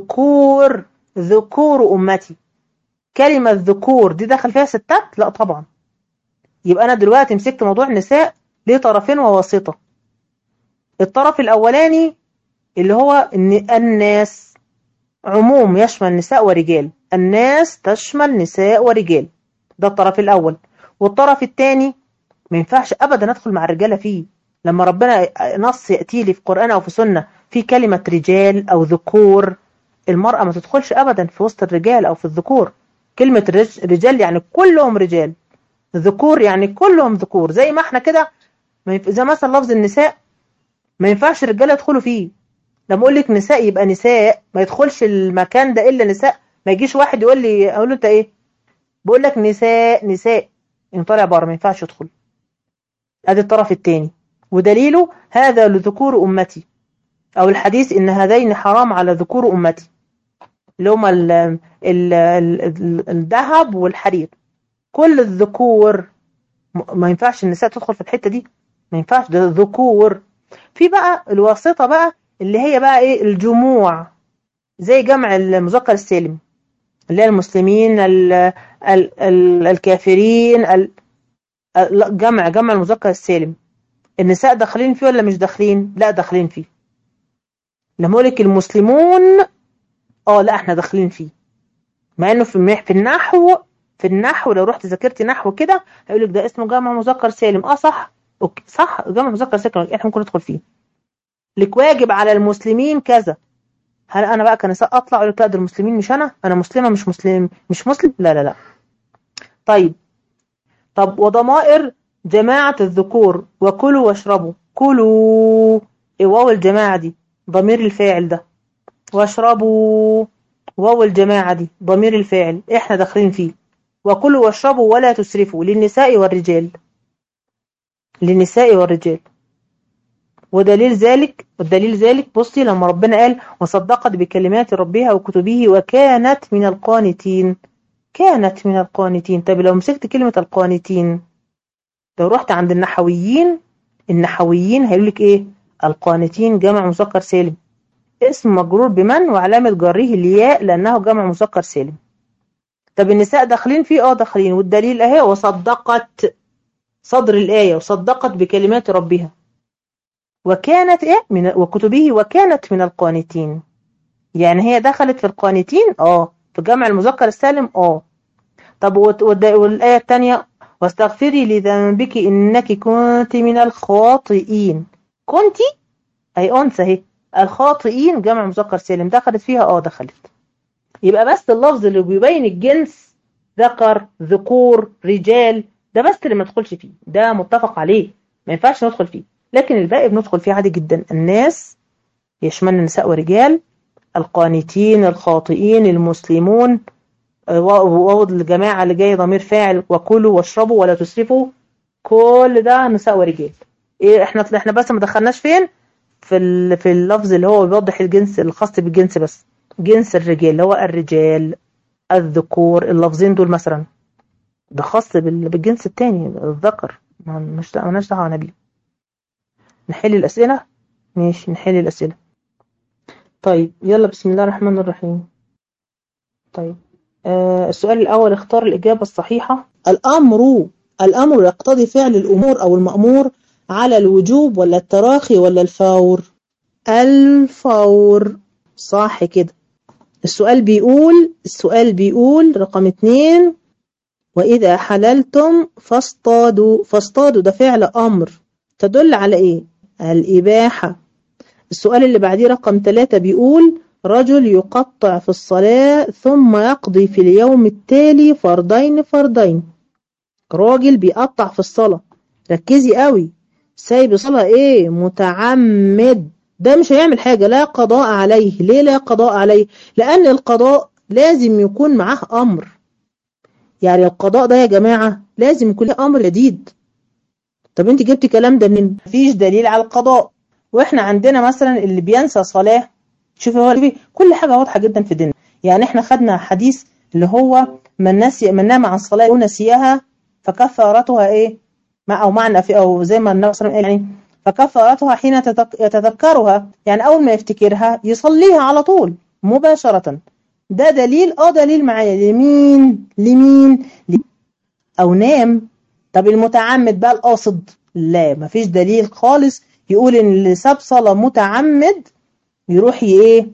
S1: ذكور أمتي. كلمة ذكور دي دخل فيها ستات؟ لا طبعا. يبقى أنا دلوقتي مسكت موضوع النساء ليه طرفين وواسطة. الطرف الأولاني اللي هو إن الناس عموم يشمل نساء ورجال، الناس تشمل نساء ورجال، ده الطرف الأول. والطرف الثاني ما ينفعش أبدا أدخل مع الرجالة فيه. لما ربنا نص يأتي لي في قرآن أو في سنة في كلمة رجال أو ذكور، المرأة ما تدخلش أبدا في وسط الرجال أو في الذكور. كلمة رجال يعني كلهم رجال، ذكور يعني كلهم ذكور. زي ما احنا كده زي مثلا لفظ النساء ما ينفعش الرجاله يدخلوا فيه. لما اقول لك نساء يبقى نساء، ما يدخلش المكان ده الا نساء. ما يجيش واحد يقول لي، اقول له انت ايه؟ بقول لك نساء ان طالع بره ما ينفعش يدخل. ادي الطرف الثاني. ودليله هذا لذكور أمتي، أو الحديث إن هذين حرام على ذكور أمتي، اللي هما الذهب والحرير. كل الذكور، ما ينفعش النساء تدخل في الحتة دي، ما ينفعش، ده ذكور. في بقى الواسطة بقى اللي هي بقى ايه، الجموع، زي جمع المذكر السالم، اللي هي المسلمين الكافرين جمع المذكر السالم. النساء داخلين فيه ولا مش داخلين؟ لا داخلين فيه. لما اقول لك المسلمون، لا احنا داخلين فيه، مع انه في النحو، لو رحت ذاكرتي نحو كده هيقول لك ده اسمه جمع مذكر سالم. صح، اوكي صح، جمع مذكر سالم احنا ممكن ندخل فيه. لك واجب على المسلمين كذا، هل انا بقى كنساء اطلع اقول لك لا ده المسلمين مش انا مسلمه مش مسلم مش مسلم؟ لا لا لا. طب وضمائر جماعه الذكور، وكلوا واشربوا، كلوا، واو الجماعه دي ضمير الفاعل ده، واشربوا واو الجماعه دي ضمير الفاعل، احنا داخلين فيه. وكلوا واشربوا ولا تسرفوا، للنساء والرجال، للنساء والرجال. والدليل ذلك بصي لما ربنا قال وصدقت بكلمات ربها وكتبه وكانت من القانتين. كانت من القانتين. طب لو مسكت كلمة القانتين، لو رحت عند النحويين هيقول لك ايه؟ القانتين جمع مذكر سالم، اسم مجرور بمن وعلامة جره الياء لأنه جمع مذكر سالم. طب النساء داخلين فيه؟ داخلين. والدليل اهي وصدقت، صدر الآية، وصدقت بكلمات ربها وكانت وكتبه وكانت من القانتين. يعني هي دخلت في القانتين في جمع المذكر السالم. طب والآية الثانية واستغفري لذنبك إنك كنت من الخاطئين. كنت أي أنثى اهي، الخاطئين جمع مذكر سالم، دخلت فيها دخلت. يبقى بس اللفظ اللي بيبين الجنس، ذكر ذكور رجال، ده بس اللي ما ندخلش فيه، ده متفق عليه ما ينفعش ندخل فيه. لكن الباقي بندخل فيه عادي جدا. الناس يشمل النساء ورجال، القانتين، الخاطئين، المسلمون، واو الجماعة اللي جاي ضمير فاعل، وكلوا واشربوا ولا تسرفوا، كل ده نساء ورجال. احنا بس ما دخلناش فين، في اللفظ اللي هو بيوضح الجنس الخاص بالجنس، بس جنس الرجال اللي هو الرجال، الذكور، اللفظين دول مثلا ده خاص بالجنس التاني الذكر، مالناش دعوه نبي. نحل الأسئلة. ماشي نحل الأسئلة. طيب يلا بسم الله الرحمن الرحيم. طيب السؤال الأول اختار الإجابة الصحيحة. الأمر يقتضي فعل الأمور أو المأمور على الوجوب ولا التراخي ولا الفور؟ الفور، صح كده. السؤال بيقول رقم 2 وإذا حللتم فاصطادوا ده فعل أمر تدل على إيه؟ الإباحة. السؤال اللي بعديه رقم 3 بيقول رجل يقطع في الصلاة ثم يقضي في اليوم التالي فردين. راجل بيقطع في الصلاة، ركزي قوي، سايب صلاة ايه؟ متعمد، ده مش هيعمل حاجة، لا قضاء عليه. ليه لا قضاء عليه؟ لأن القضاء لازم يكون معاه أمر. يعني القضاء ده يا جماعة لازم يكون له أمر جديد. طب انت جبتي كلام ده منين؟ مفيش دليل على القضاء. واحنا عندنا مثلا اللي بينسى صلاة، شوفي هو كل حاجة واضحة جدا في ديننا. يعني احنا خدنا حديث اللي هو من نام عن صلاة أو نسيها فكفارتها ايه؟ او معنى في او زي ما النبي صلى الله عليه وسلم يعني فكفارتها حين يتذكرها، يعني اول ما يفتكرها يصليها على طول مباشرة. ده دليل دليل معايا. لمين او نام. طب المتعمد بقى القاصد، لا مفيش دليل خالص يقول ان اللي ساب صلاة متعمد يروح ايه؟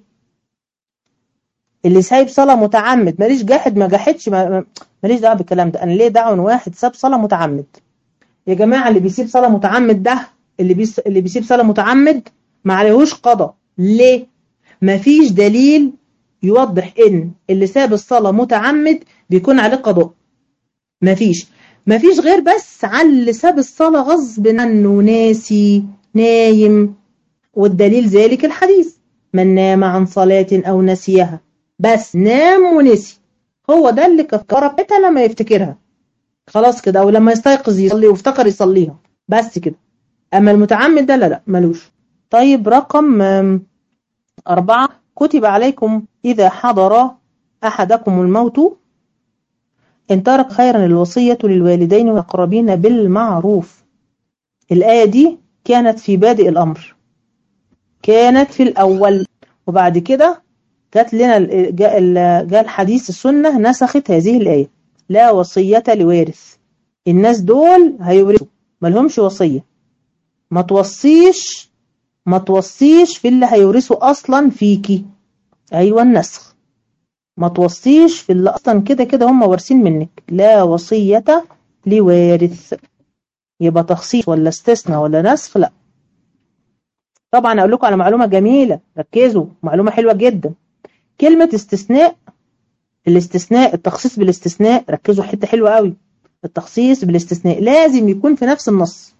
S1: اللي سايب صلاة متعمد، ماليش جاحد ما جاحدش، ماليش دعوه بالكلام ده. انا ليه دعوه ان واحد ساب صلاة متعمد؟ يا جماعة اللي بيسيب صلاة متعمد ده، اللي بيسيب صلاة متعمد ما عليهوش قضاء. ليه؟ مفيش دليل يوضح ان اللي ساب الصلاة متعمد بيكون عليه قضاء. مفيش غير بس على اللي ساب الصلاة غصب عنه، ناسي، نايم. والدليل ذلك الحديث من نام عن صلاة أو نسيها، بس نام ونسي، هو ده اللي كفارة بتاعتها لما يفتكرها خلاص كده، أو لما يستيقظ يصلي وافتكر يصليها بس كده. أما المتعمد ده لا لا ملوش. طيب رقم 4، كتب عليكم إذا حضر أحدكم الموت إن ترك خيرا الوصية للوالدين والأقربين بالمعروف. الآية دي كانت في بادئ الأمر، كانت في الأول، وبعد كده جات لنا جاء الحديث السنة نسخت هذه الآية. لا وصية لوارث، الناس دول هيورثوا ملهمش وصية. ما توصيش في اللي هيورثوا أصلا فيكي. أيوة النسخ، ما توصيش في اللي أصلا كده كده هم وارثين منك. لا وصية لوارث، يبقى تخصيص ولا استثناء ولا نسخ؟ لا. طبعا أقول لكم على معلومة جميلة، ركزوا، معلومة حلوة جدا. كلمة استثناء، الاستثناء، التخصيص بالاستثناء، ركزوا حتة حلوة قوي. التخصيص بالاستثناء لازم يكون في نفس النص.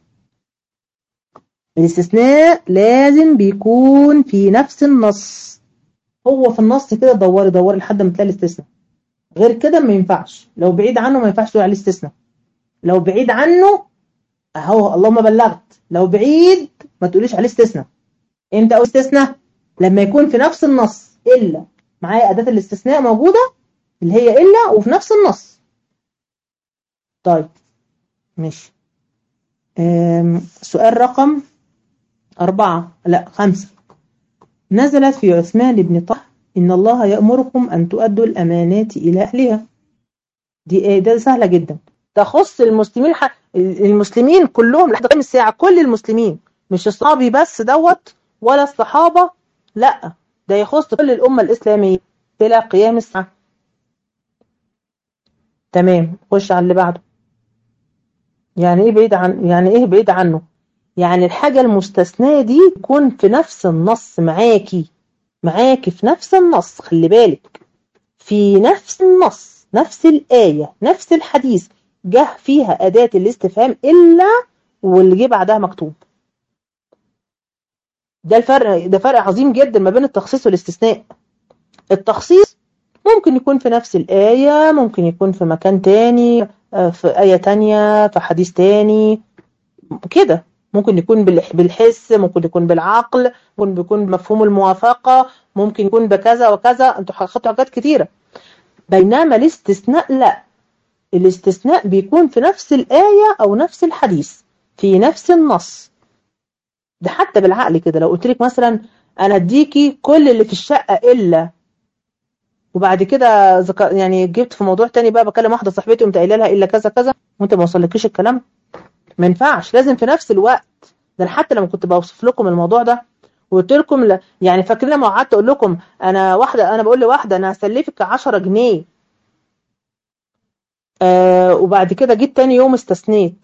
S1: الاستثناء لازم بيكون في نفس النص. هو في النص كده دوري دوري لحد ما تلاقي الاستثناء. غير كده ما ينفعش. لو بعيد عنه ما ينفعش تقول عليه استثناء. لو بعيد عنه اهو اللهم بلغت، لو بعيد ما تقوليش عليه استثناء. امتى اقول استثناء؟ لما يكون في نفس النص، الا معايا اداة الاستثناء موجودة اللي هي الا وفي نفس النص. طيب ماشي. سؤال رقم 5. نزلت في عثمان بن طه إن الله يأمركم أن تؤدوا الأمانات إلى أهلها. ده سهلة جدا، تخص المسلمين، المسلمين كلهم لحد قيام الساعة، كل المسلمين، مش الصحابي بس دوت ولا الصحابة، لا ده يخص كل الأمة الإسلامية إلى قيام الساعة. تمام، خش على اللي بعده. يعني ايه بعيد عن، يعني ايه بعيد عنه؟ يعني الحاجة المستثناة دي تكون في نفس النص معاكي في نفس النص، خلي بالك، في نفس النص، نفس الآية، نفس الحديث، جه فيها أداة الاستفهام إلا واللي جه بعدها مكتوب. ده الفرق، ده فرق عظيم جدا ما بين التخصيص والاستثناء. التخصيص ممكن يكون في نفس الآية، ممكن يكون في مكان تاني، في آية تانية، في حديث تاني كده، ممكن يكون بالحس، ممكن يكون بالعقل، ممكن يكون بمفهوم الموافقة، ممكن يكون بكذا وكذا، انتوا خدتوا حاجات كتيرة. بينما الاستثناء لا، الاستثناء بيكون في نفس الآية أو نفس الحديث، في نفس النص. ده حتى بالعقل كده، لو قلت لك مثلا أنا اديكي كل اللي في الشقة إلا، وبعد كده يعني جبت في موضوع تاني بقى بكلم واحدة صاحبتي وقمت قايله لها إلا كذا كذا، وانت ما وصلكيش الكلام، ما ينفعش، لازم في نفس الوقت. ده حتى لما كنت بوصف لكم الموضوع ده وقلت لكم يعني فاكرين لما قعدت اقول لكم انا بقول لواحده انا هسلفك 10 جنيه، وبعد كده جيت تاني يوم استثنيت،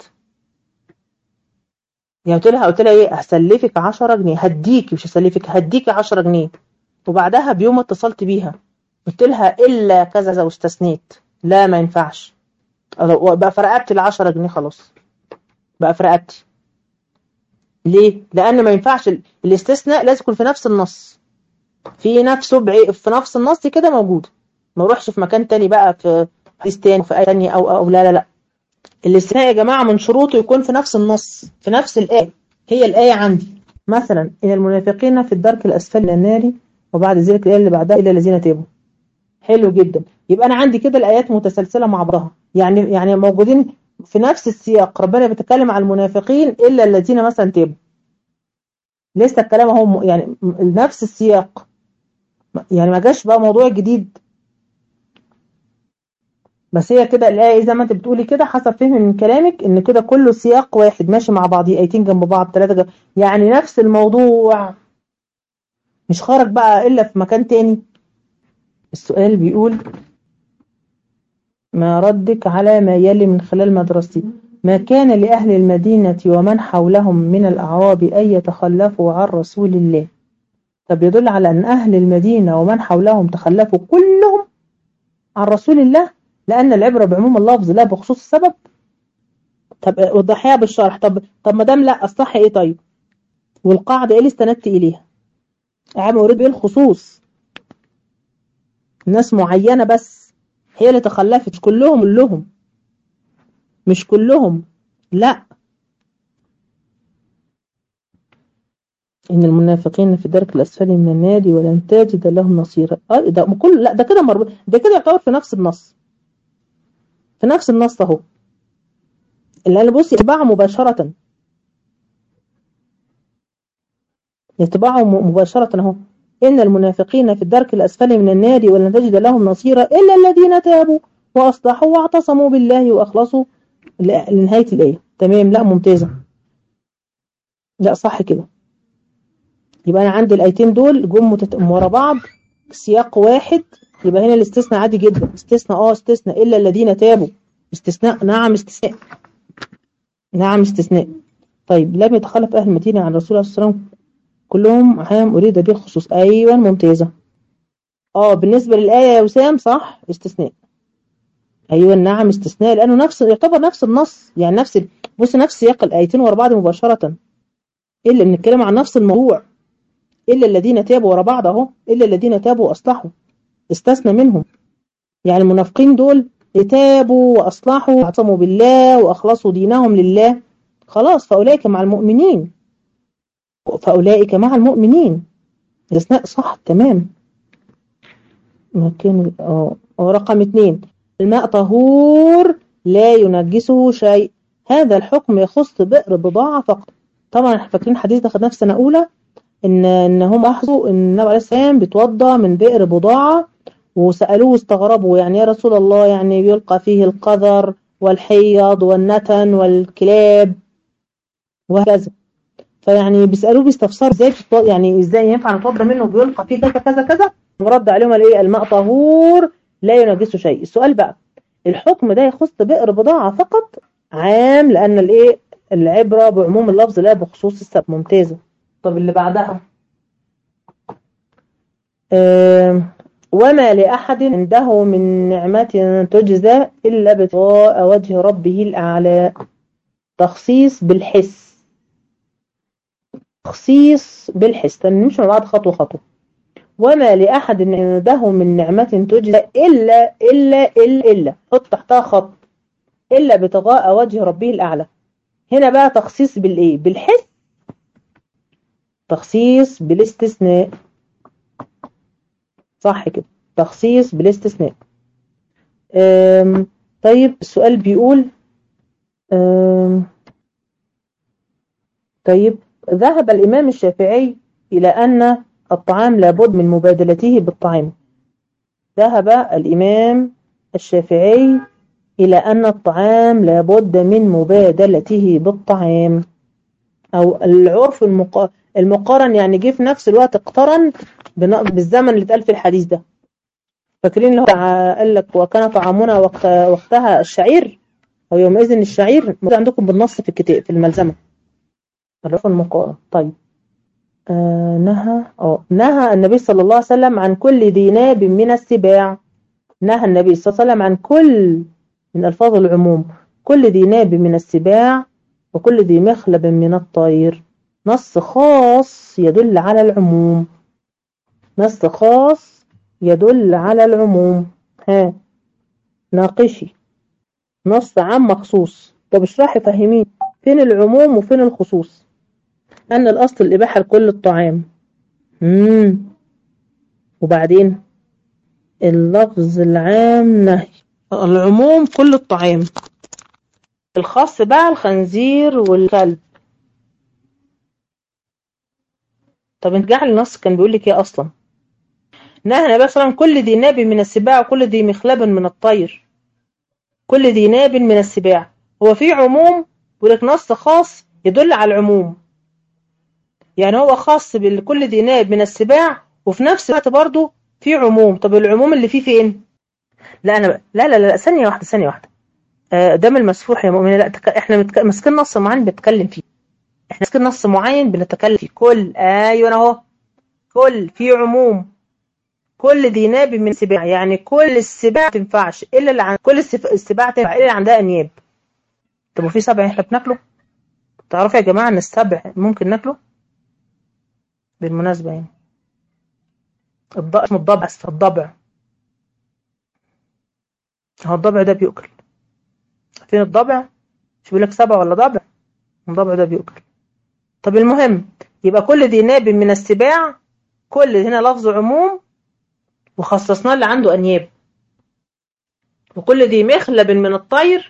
S1: يعني قلت لها ايه، هسلفك 10 جنيه، هديكي مش هسلفك، هديكي 10 جنيه. وبعدها بيوم اتصلت بيها قلت لها الا كذا واستثنيت، لا ما ينفعش، بقى في رقبتي ال10 جنيه خلاص، بقى في رقبتي. ليه؟ لأن ما ينفعش الاستثناء، لازم يكون في نفس النص، في نفس النص كده موجود، ما اروحش في مكان تاني بقى، في حديث تاني في آية تانية أو لا لا لا. الاستثناء يا جماعة من شروطه يكون في نفس النص، في نفس الآية، هي الآية عندي مثلا إن المنافقين في الدرك الأسفل من النار، وبعد ذلك الآية اللي بعدها إلا الذين تابوا. حلو جدا، يبقى أنا عندي كده الآيات متسلسلة مع بعضها، يعني موجودين في نفس السياق. ربنا بيتكلم عن المنافقين إلا الذين مثلا تابوا، لسه الكلام اهو، يعني نفس السياق، يعني ما جاش بقى موضوع جديد. بس هي كده الآية زي ما انت بتقولي كده، حسب فهمي من كلامك ان كده كله سياق واحد ماشي مع بعضيه، ايتين جنب بعض، 3 يعني نفس الموضوع، مش خرج بقى الا في مكان تاني. السؤال بيقول ما ردك على ما يلي من خلال مدرستي؟ ما كان لأهل المدينة ومن حولهم من الأعراب أن يتخلفوا عن رسول الله. طب يدل على أن أهل المدينة ومن حولهم تخلفوا كلهم عن رسول الله، لأن العبرة بعموم اللفظ لا بخصوص السبب. طب وضحيها بالشرح. طب ما دام لا الصح ايه؟ طيب والقاعدة ايه اللي استندت إليها؟ عام أريد بيه الخصوص، ناس معينة بس هي اللي تخلفت، مش كلهم، مش كلهم، لا. إن المنافقين في الدرك الأسفل من النار ولن تجد لهم نصيرا. ده كل لا ده كده مربوط، ده كده يعتبر في نفس النص، في نفس النص أهو، اللي أنا بص يتبعها مباشرة، يتبعها مباشرة أهو. إن المنافقين في الدرك الأسفل من النار ولن تجد لهم نصيرا إلا الذين تابوا وأصلحوا واعتصموا بالله وأخلصوا لنهاية الآية. تمام، لا ممتازة، لا صح كده. يبقى أنا عندي الآيتين دول جم ورا بعض سياق واحد، يبقى هنا الاستثناء عادي جدا، استثناء استثناء إلا الذين تابوا، استثناء نعم استثناء، نعم استثناء. طيب لم يتخلف أهل المدينة عن الرسول صلى الله عليه وسلم كلهم عام أريد به الخصوص. أيوة ممتازة. بالنسبة للآية يا وسام صح، استثناء. أيوة نعم استثناء، لأنه نفس يعتبر نفس النص، يعني نفس بص نفس سياق الآيتين ورا بعض مباشرة، إلا بنتكلم عن نفس الموضوع. إلا الذين تابوا ورا بعض أهو، إلا الذين تابوا وأصلحوا، استثنى منهم. يعني المنافقين دول تابوا وأصلحوا واعتصموا بالله وأخلصوا دينهم لله، خلاص فأولئك مع المؤمنين، فأولئك مع المؤمنين. استثناء صح تمام. ممكن رقم 2 الماء طهور لا ينجسه شيء، هذا الحكم يخص بئر بضاعة فقط. طبعا احنا فاكرين حديث ده خدناه في سنة أولى، إن هم أخذوا إن النبي عليه السلام بيتوضى من بئر بضاعة، وسألوه استغربوا يعني يا رسول الله يعني بيلقى فيه القذر والحيض والنتن والكلاب وهكذا، فيعني بيسألوه بيستفسروا ازاي يعني ازاي ينفع نتوضى منه بيلقى فيه كذا كذا كذا، ورد عليهم الايه الماء طهور لا ينجسه شيء. السؤال بقى، الحكم ده يخص بئر بضاعة فقط عام، لأن الايه العبرة بعموم اللفظ لا بخصوص السبب. ممتازة. طب اللي بعدها وما لأحد عنده من نعمة تجزى إلا ابتغاء وجه ربه الأعلى، تخصيص بالحس، تخصيص بالحس، نمشي مع بعض خطوة خطوة. وما لأحد عنده من نعمة تجزى إلا حط تحتها خط، إلا ابتغاء وجه ربه الأعلى. هنا بقى تخصيص بالإيه؟ بالحس، تخصيص بالاستثناء، صح كده، تخصيص بالاستثناء. طيب السؤال بيقول طيب ذهب الإمام الشافعي إلى أن الطعام لابد من مبادلته بالطعام. ذهب الإمام الشافعي إلى أن الطعام لابد من مبادلته بالطعام، أو العرف المقارن، يعني جه في نفس الوقت اقترن بالزمن اللي اتقال في الحديث ده. فاكرين اللي هو قال لك وكان طعامنا وقتها الشعير، أو يومئذ الشعير موجود عندكم بالنص في الكتاب في الملزمة، العرف المقارن. طيب نهى النبي صلى الله عليه وسلم عن كل ذي ناب من السباع. نهى النبي صلى الله عليه وسلم عن كل، من ألفاظ العموم، كل ذي ناب من السباع وكل ذي مخلب من الطير. نص خاص يدل على العموم، نص خاص يدل على العموم. ناقشي نص عام مخصوص. طب اشرحي فهمين فين العموم وفين الخصوص. أن الأصل الإباحة لكل الطعام. وبعدين اللفظ العام نهي، العموم كل الطعام، الخاص بقى الخنزير والكلب. طب انت جعل النص كان بيقول لك ايه اصلا؟ نهى النبي صلى الله عليه وسلم كل ذي ناب من السباع وكل ذي مخلب من الطير، كل ذي ناب من السباع. هو في عموم ولك نص خاص يدل على العموم، يعني هو خاص بكل ذي ناب من السباع وفي نفس الوقت برضه في عموم. طب العموم اللي فيه فين؟ لا انا لا ثانيه واحده ثانيه واحده. دم المسفوح يا مؤمنه، لا احنا ماسكين نص معين بنتكلم فيه، احنا ماسكين نص معين بنتكلم فيه. كل ايوه اهو، كل في عموم، كل ذي ناب من السباع، يعني كل السباع ما تنفعش الا اللي عند كل السباع تنفع الا اللي عندها انياب. طب وفي سبع احنا بناكله؟ تعرفوا يا جماعه ان السبع ممكن ناكله بالمناسبه يعني. اسمه الضبع، اسف الضبع، هو الضبع ده بيؤكل. فين الضبع؟ مش بيقول لك سبع ولا ضبع؟ الضبع ده بيؤكل. طب المهم يبقى كل ذي ناب من السباع، كل هنا لفظ عموم وخصصناه اللي عنده أنياب. وكل ذي مخلب من الطير،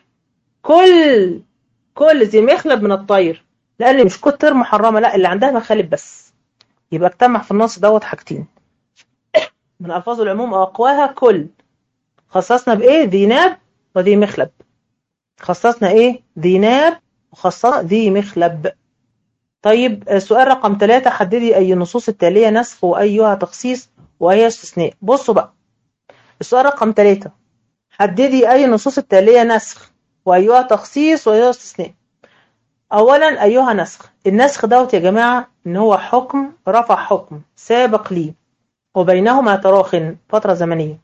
S1: كل ذي مخلب من الطير، لأن مش كل طير محرمة، لا اللي عندها مخالب بس. يبقى اجتمع في النص دوت حاجتين من ألفاظ العموم أقواها كل. خصصنا بإيه؟ ذي ناب وذي مخلب. خصصنا إيه؟ ذي ناب وخصصنا ذي مخلب. طيب سؤال رقم 3، حددي أي النصوص التالية نسخ وأيها تخصيص وأيها استثناء. بصوا بقى، السؤال رقم 3، حددي أي النصوص التالية نسخ وأيها تخصيص وأيها استثناء. أولا أيها نسخ. النسخ دوت يا جماعة إن هو حكم رفع حكم سابق ليه وبينهما تراخ فترة زمنية.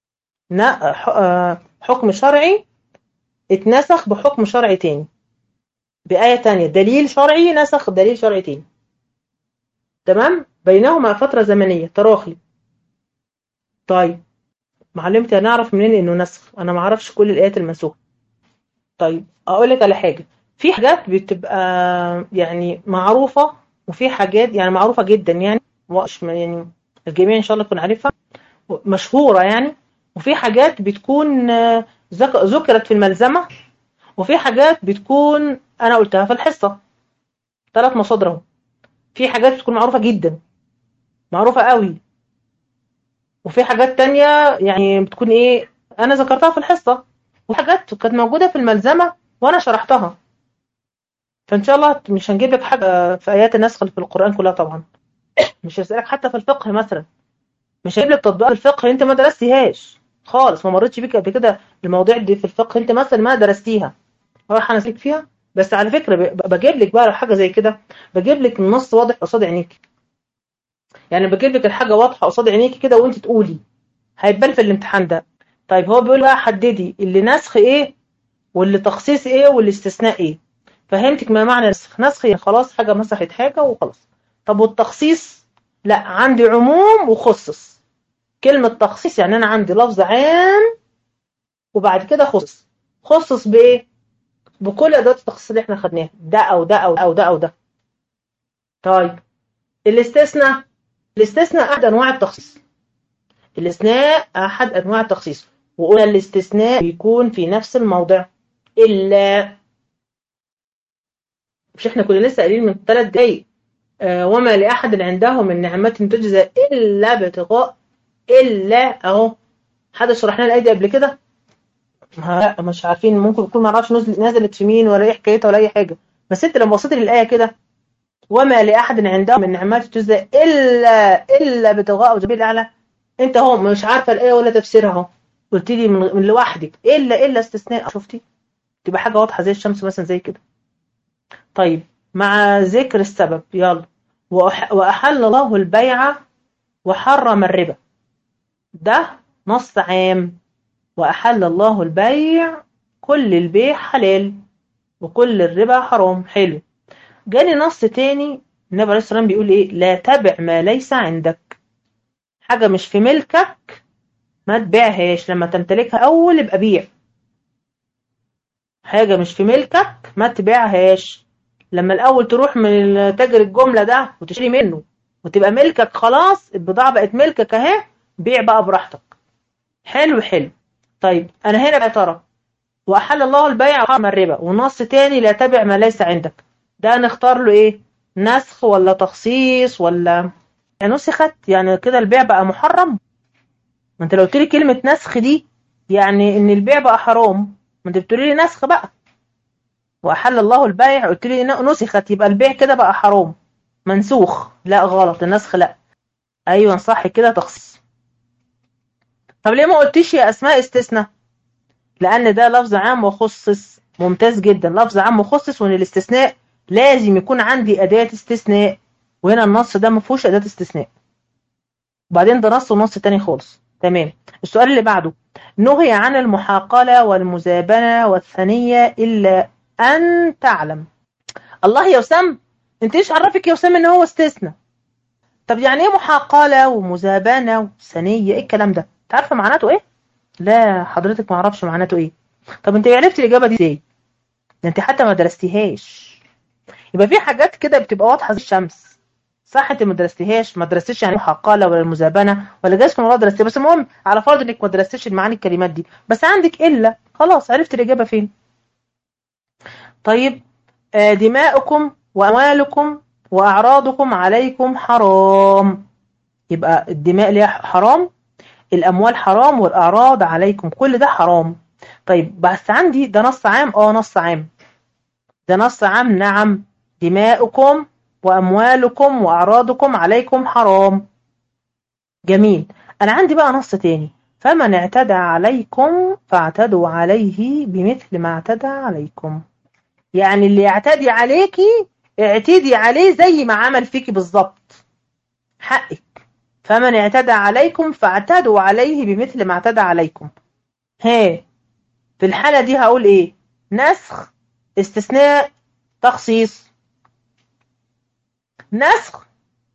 S1: حكم شرعي اتنسخ بحكم شرعي تاني بآية تانية، دليل شرعي نسخ دليل شرعي تاني. تمام؟ بينهما فترة زمنية تراخي. طيب معلمتي هنعرف منين انه نسخ؟ انا ما اعرفش كل الايات المنسوخه. طيب اقول لك على حاجه، في حاجات بتبقى يعني معروفه، وفي حاجات يعني معروفه جدا يعني يعني الجميع ان شاء الله يكون عارفها مشهوره يعني. وفي حاجات بتكون ذكرت في الملزمه، وفي حاجات بتكون انا قلتها في الحصه. 3 مصادر اهو. في حاجات بتكون معروفه جدا، معروفه قوي، وفي حاجات تانية يعني بتكون ايه انا ذكرتها في الحصة، وحاجات كانت موجودة في الملزمة وانا شرحتها. فان شاء الله مش هنجيب لك حاجة في ايات النسخ اللي في القرآن كلها طبعا. مش هسألك حتى في الفقه مثلا، مش هجيب لك تطبيقات الفقه اللي انت ما درستيهاش خالص، ما مرتش بيك قبل كده المواضيع دي في الفقه انت مثلا ما درستيها، راح انا اسالك فيها. بس على فكرة بجيب لك بقى حاجة زي كده، بجيب لك النص واضح قصاد عينيك. يعني بجيب لك الحاجة واضحة قصاد عينيك كده وانت تقولي، هيبان في الامتحان ده. طيب هو بيقول بقى حددي اللي نسخ ايه واللي تخصيص ايه واللي استثناء ايه. فهمتك ما معنى نسخ؟ نسخ يعني خلاص حاجة مسحت حاجة وخلاص. طب والتخصيص؟ لا عندي عموم وخصص. كلمة تخصيص يعني انا عندي لفظ عام وبعد كده خصص. خصص بايه؟ بكل ادوات التخصيص اللي احنا خدناها، ده او ده او ده او ده. طيب الاستثناء؟ الاستثناء احد انواع التخصيص. الاستثناء احد انواع التخصيص، وقلنا الاستثناء بيكون في نفس الموضع. الا مش احنا كنا لسه قايلين من 3 دقايق وما لاحد عنده من نعمه تجزى الا ابتغاء. الا اهو، حد شرحنا الايه دي قبل كده؟ لا مش عارفين، ممكن يكون ما نعرفش نزلت في مين ولا ايه حكايتها ولا اي حاجه. بس انت لما بصيت للايه كده، وما لاحد عنده من نعمات تجزى الا ابتغاء وجه الاعلى، انت اهو مش عارفه الايه ولا تفسيرها اهو، قلت لي من لوحدك الا استثناء. شفتي؟ تبقى حاجه واضحه زي الشمس مثلا زي كده. طيب مع ذكر السبب يلا. وأحل الله البيع وحرم الربا، ده نص عام. وأحل الله البيع، كل البيع حلال وكل الربا حرام. حلو. جاني نص تاني النبي عليه الصلاة والسلام بيقول ايه؟ لا تبع ما ليس عندك. حاجة مش في ملكك ما تبيعهاش، لما تمتلكها أول يبقى بيع. حاجة مش في ملكك ما تبيعهاش، لما الأول تروح من تاجر الجملة ده وتشتري منه وتبقى ملكك خلاص، البضاعة بقت ملكك اهي، بيع بقى براحتك. حلو حلو. طيب أنا هنا بقى ترى وأحل الله البيع وحرم الربا، ونص تاني لا تبع ما ليس عندك، ده نختار له إيه؟ نسخ ولا تخصيص ولا يعني نسخت يعني كده البيع بقى محرم؟ ما أنت لو قلت لي كلمة نسخ دي يعني إن البيع بقى حرام، ما أنت بتقولي لي نسخ بقى. وأحل الله البيع قلت لي نسخت يبقى البيع كده بقى حرام منسوخ. لا غلط، النسخ لا. أيوة صح كده تخصيص. طب ليه ما قلتيش يا أسماء استثناء؟ لأن ده لفظ عام وخصص. ممتاز جدا، لفظ عام وخصص، وإن الاستثناء لازم يكون عندي أداة استثناء، وهنا النص ده ما فيهوش أداة استثناء. وبعدين ده نص ونص تاني خالص. تمام. السؤال اللي بعده، نهي عن المحاقلة والمزابنة والثنية إلا أن تعلم. الله يا وسام، انت ايش عرفك يا وسام ان هو استثناء؟ طب يعني ايه محاقلة ومزابنة وثنية؟ ايه الكلام ده؟ انت عارفه معناته ايه؟ لا حضرتك ما اعرفش معناته ايه. طب انت عرفتي الاجابه دي ازاي؟ ده انت حتى ما درستيهاش. يبقى في حاجات كده بتبقى واضحه زي الشمس، صح انت ما درستيهاش، ما درستيش يعني محقله ولا المزابنه ولا جايز تكون والله درستيها، بس المهم على فرض انك ما درستيش المعاني الكلمات دي، بس عندك الا خلاص عرفت الاجابه فين. طيب دماؤكم واموالكم واعراضكم عليكم حرام. يبقى الدماء ليها حرام، الاموال حرام، والاعراض عليكم كل ده حرام. طيب بس عندي ده نص عام، نص عام، ده نص عام نعم. دماؤكم واموالكم واعراضكم عليكم حرام. جميل. انا عندي بقى نص تاني، فمن اعتدى عليكم فاعتدوا عليه بمثل ما اعتدى عليكم. يعني اللي يعتدي عليكي اعتدي عليه زي ما عمل فيكي بالظبط، حقك. فمن اعتدى عليكم فاعتدوا عليه بمثل ما اعتدى عليكم. ها، في الحالة دي هقول ايه؟ نسخ، استثناء، تخصيص. نسخ،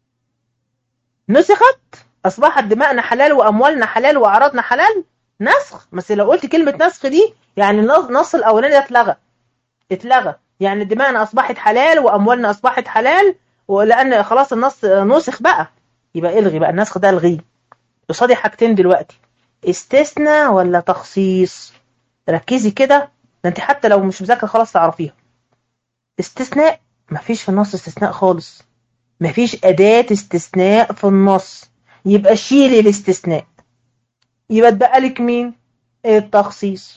S1: نسخت اصبحت دماءنا حلال واموالنا حلال واعراضنا حلال. نسخ. بس لو قلت كلمة نسخ دي يعني النص الاولاني اتلغى، اتلغى. يعني دماءنا اصبحت حلال واموالنا اصبحت حلال، ولان خلاص النص نسخ بقى، يبقى الغي بقى النسخ ده، الغيه. قصادي حاجتين دلوقتي، استثناء ولا تخصيص. ركزي كده، ده انت حتى لو مش مذاكره خلاص تعرفيها. استثناء، مفيش في النص استثناء خالص، مفيش أداة استثناء في النص، يبقى شيلي الاستثناء. يبقى اتبقى لك مين؟ التخصيص.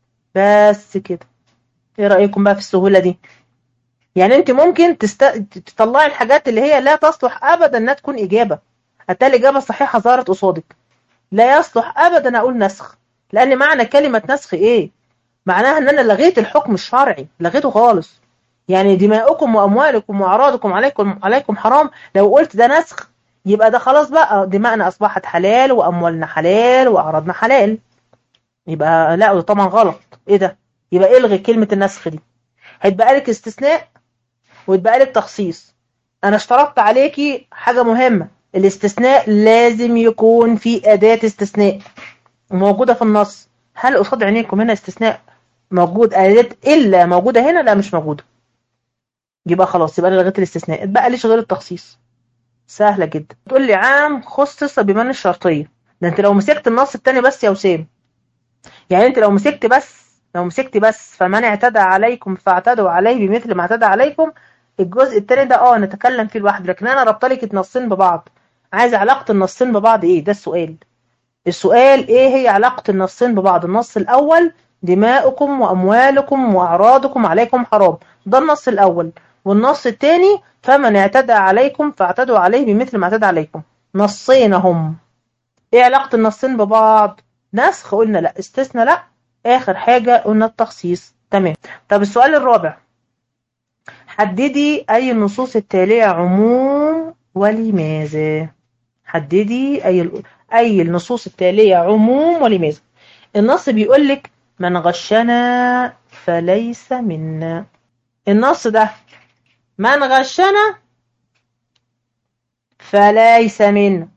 S1: بس كده. ايه رأيكم بقى في السهولة دي؟ يعني انت ممكن تطلعي الحاجات اللي هي لا تصلح ابدا انها تكون اجابة، هتلاقي الاجابة الصحيحة ظهرت قصادك. لا يصلح ابدا اقول نسخ، لان معنى كلمة نسخ ايه؟ معناها ان انا لغيت الحكم الشرعي، لغيته خالص. يعني دماؤكم واموالكم واعراضكم عليكم حرام، لو قلت ده نسخ يبقى ده خلاص بقى دماءنا اصبحت حلال واموالنا حلال واعراضنا حلال. يبقى لا، طبعا غلط. ايه ده؟ يبقى الغي كلمة النسخ دي، هيتبقى لك استثناء ويتبقى لك تخصيص. انا اشترطت عليكي حاجة مهمة، الاستثناء لازم يكون في أداة استثناء موجودة في النص. هل قصاد عينيكم هنا استثناء موجود؟ أداة إلا موجودة هنا؟ لا مش موجودة. يبقى خلاص، يبقى انا لغيت الاستثناء، اتبقى ليش غير التخصيص. سهلة جدا. تقول لي عام خصص بمن الشرطية، ده انت لو مسكت النص التاني بس يا وسام، يعني انت لو مسكت بس فمن اعتدى عليكم فاعتدوا عليه بمثل ما اعتدى عليكم، الجزء التاني ده نتكلم فيه لوحده، لكن انا ربط لك النصين ببعض. عايزه علاقة النصين ببعض ايه؟ ده السؤال. السؤال ايه هي علاقة النصين ببعض؟ النص الاول دماؤكم واموالكم واعراضكم عليكم حرام، ده النص الاول. والنص الثاني فمن اعتدى عليكم فاعتدوا عليه بمثل ما اعتدى عليكم. نصين هم. ايه علاقة النصين ببعض؟ نسخ قلنا لا، استثنى لا، اخر حاجة قلنا التخصيص. تمام. طب السؤال الرابع، حددي اي النصوص التالية عموم ولماذا. حددي أي النصوص التالية عموم ولماذا. النص بيقول لك من غشنا فليس منا. النص ده من غشنا فليس منا.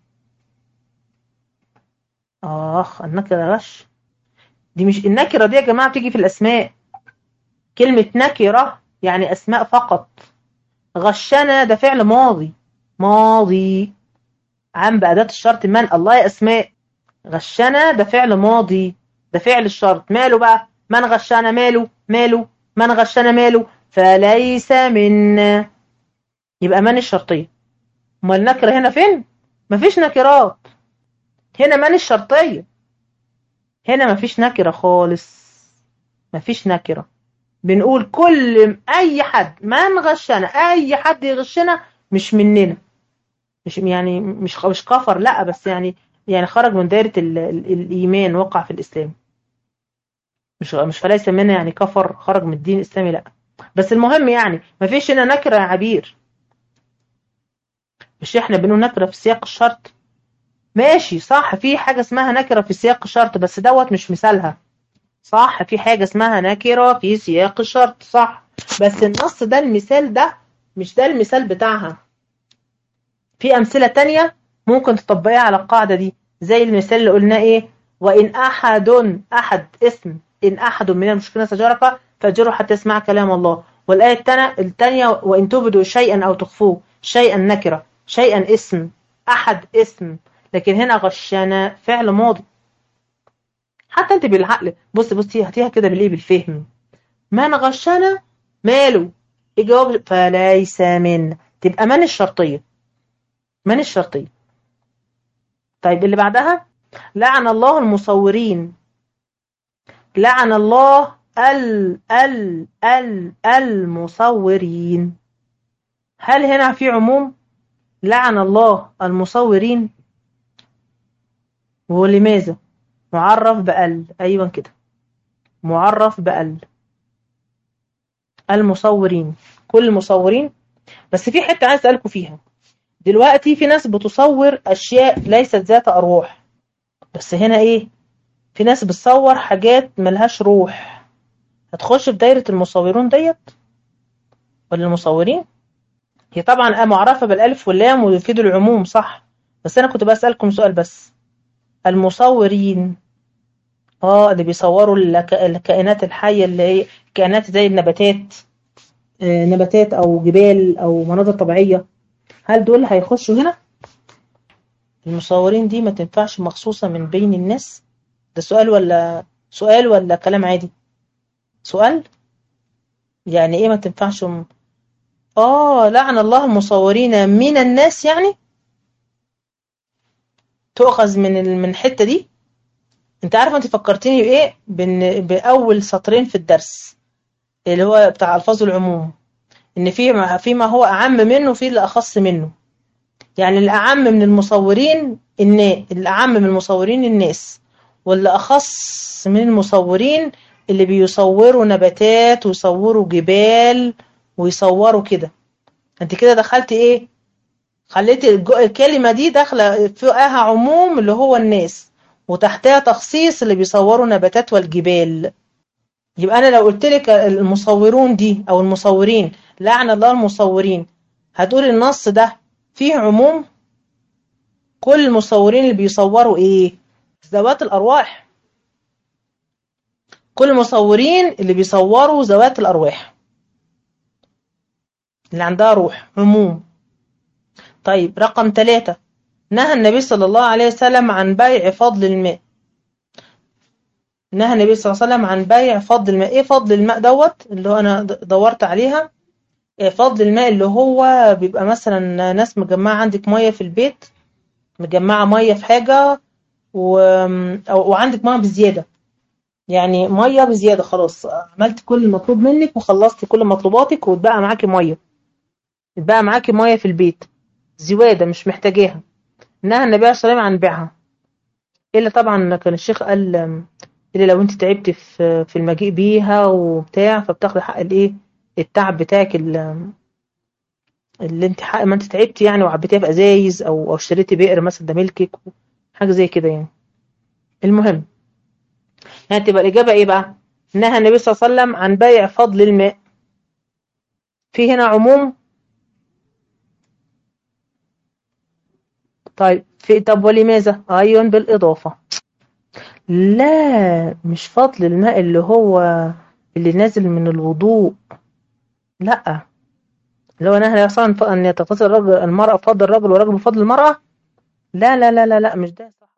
S1: النكرة غش، دي مش النكرة دي يا جماعة بتيجي في الأسماء، كلمة نكرة يعني أسماء فقط. غشنا ده فعل ماضي، ماضي عم بأداة الشرط من. الله يا أسماء، غشنا ده فعل ماضي، ده فعل الشرط. ماله بقى؟ من غشنا ماله من غشنا ماله فليس منا. يبقى من الشرطية. ما النكرة هنا فين؟ مفيش نكرات هنا. من الشرطية هنا مفيش نكرة خالص، مفيش نكرة. بنقول كل أي حد من غشنا، أي حد يغشنا مش مننا، مش يعني مش كفر لا، بس يعني خرج من دائرة الإيمان، وقع في الإسلام. مش فليس منا يعني كفر، خرج من الدين الإسلامي لا. بس المهم يعني مفيش هنا نكرة يا عبير. مش احنا بنقول نكرة في سياق الشرط؟ ماشي صح، في حاجة اسمها نكرة في سياق الشرط، بس دوت مش مثالها. صح، في حاجة اسمها نكرة في سياق الشرط صح، بس النص ده المثال ده مش ده المثال بتاعها. في أمثلة تانية ممكن تطبقيها على القاعدة دي، زي المثال اللي قلناه ايه، وإن أحد اسم إن أحد من المشركين استجارك فأجره حتى يسمع كلام الله. والآية التانية وإن تبدوا شيئا أو تخفوه، شيئا نكرة، شيئا اسم، أحد اسم، لكن هنا غشنا فعل ماضي. حتى انت بالعقل، بصي هاتيها كده بالايه، بالفهم. من غشنا ماله، الجواب فليس منا، تبقى من الشرطية، من الشرطية. طيب اللي بعدها، لعن الله المصورين، لعن الله المصورين. هل هنا في عموم؟ لعن الله المصورين، ولماذا؟ معرف بأل، أيوة كده، معرف بأل. المصورين، كل المصورين. بس في حتة عايز أسألكم فيها. دلوقتي في ناس بتصور أشياء ليست ذات أرواح، بس هنا إيه؟ في ناس بتصور حاجات ملهاش روح، هتخش في دايرة المصورون ديت ولا المصورين؟ هي طبعا معرفة بالألف واللام ويفيد العموم صح، بس أنا كنت بسألكم سؤال بس. المصورين اللي بيصوروا الكائنات الحية، اللي هي كائنات زي النباتات، نباتات أو جبال أو مناظر طبيعية، هل دول هيخشوا هنا؟ المصورين دي ما تنفعش مخصوصة من بين الناس؟ ده سؤال ولا كلام عادي؟ سؤال. يعني ايه ما تنفعش لعن الله المصورين من الناس، يعني تؤخذ من الحتة دي. انت عارفه انت فكرتني بايه؟ باول سطرين في الدرس اللي هو بتاع الفاظ العموم، ان فيما هو اعم منه وفي اللي اخص منه. يعني الاعم من المصورين الاعم من المصورين الناس، واللي اخص من المصورين اللي بيصوروا نباتات ويصوروا جبال ويصوروا كده. انت كده دخلت ايه؟ خليت الكلمة دي داخلة فيها عموم اللي هو الناس، وتحتها تخصيص اللي بيصوروا نباتات والجبال. يبقى أنا لو قلت لك المصورون دي أو المصورين، لعن الله المصورين، هتقول النص ده فيه عموم؟ كل المصورين اللي بيصوروا إيه؟ ذوات الأرواح. كل المصورين اللي بيصوروا ذوات الأرواح اللي عندها روح، عموم. طيب رقم 3، نهى النبي صلى الله عليه وسلم عن بيع فضل الماء. نهى النبي صلى الله عليه وسلم عن بيع فضل الماء. ايه فضل الماء دوت اللي هو انا دورت عليها؟ فضل الماء اللي هو بيبقى مثلا ناس مجمعة عندك مية في البيت، مجمعة مية في حاجة وعندك مية بزيادة، يعني مية بزيادة، خلاص عملت كل المطلوب منك وخلصت كل مطلوباتك واتبقى معاكي مية، اتبقى معاكي مية في البيت زيادة مش محتاجاها. نهى النبي عليه الصلاة والسلام عن بيعها، إلا طبعا كان الشيخ قال إلا لو أنت تعبت في المجيء بيها وبتاع، فبتاخدي حق الإيه، التعب بتاعك اللي أنت حق ما أنت تعبتي يعني، وعبيتيها بأزايز أو اشتريتي بئر مثلا ده ملكك، حاجة زي كده يعني. المهم يعني تبقى الإجابة إيه بقى؟ نهى النبي صلى الله عليه وسلم عن بيع فضل الماء. في هنا عموم. طيب طب ولماذا؟ أيوة بالإضافة. لا مش فضل الماء اللي هو اللي نازل من الوضوء، لا، اللي هو نهى أصلا أن يتغتسل المرأة بفضل الرجل والرجل بفضل المرأة. لا لا لا لا لا مش ده صح.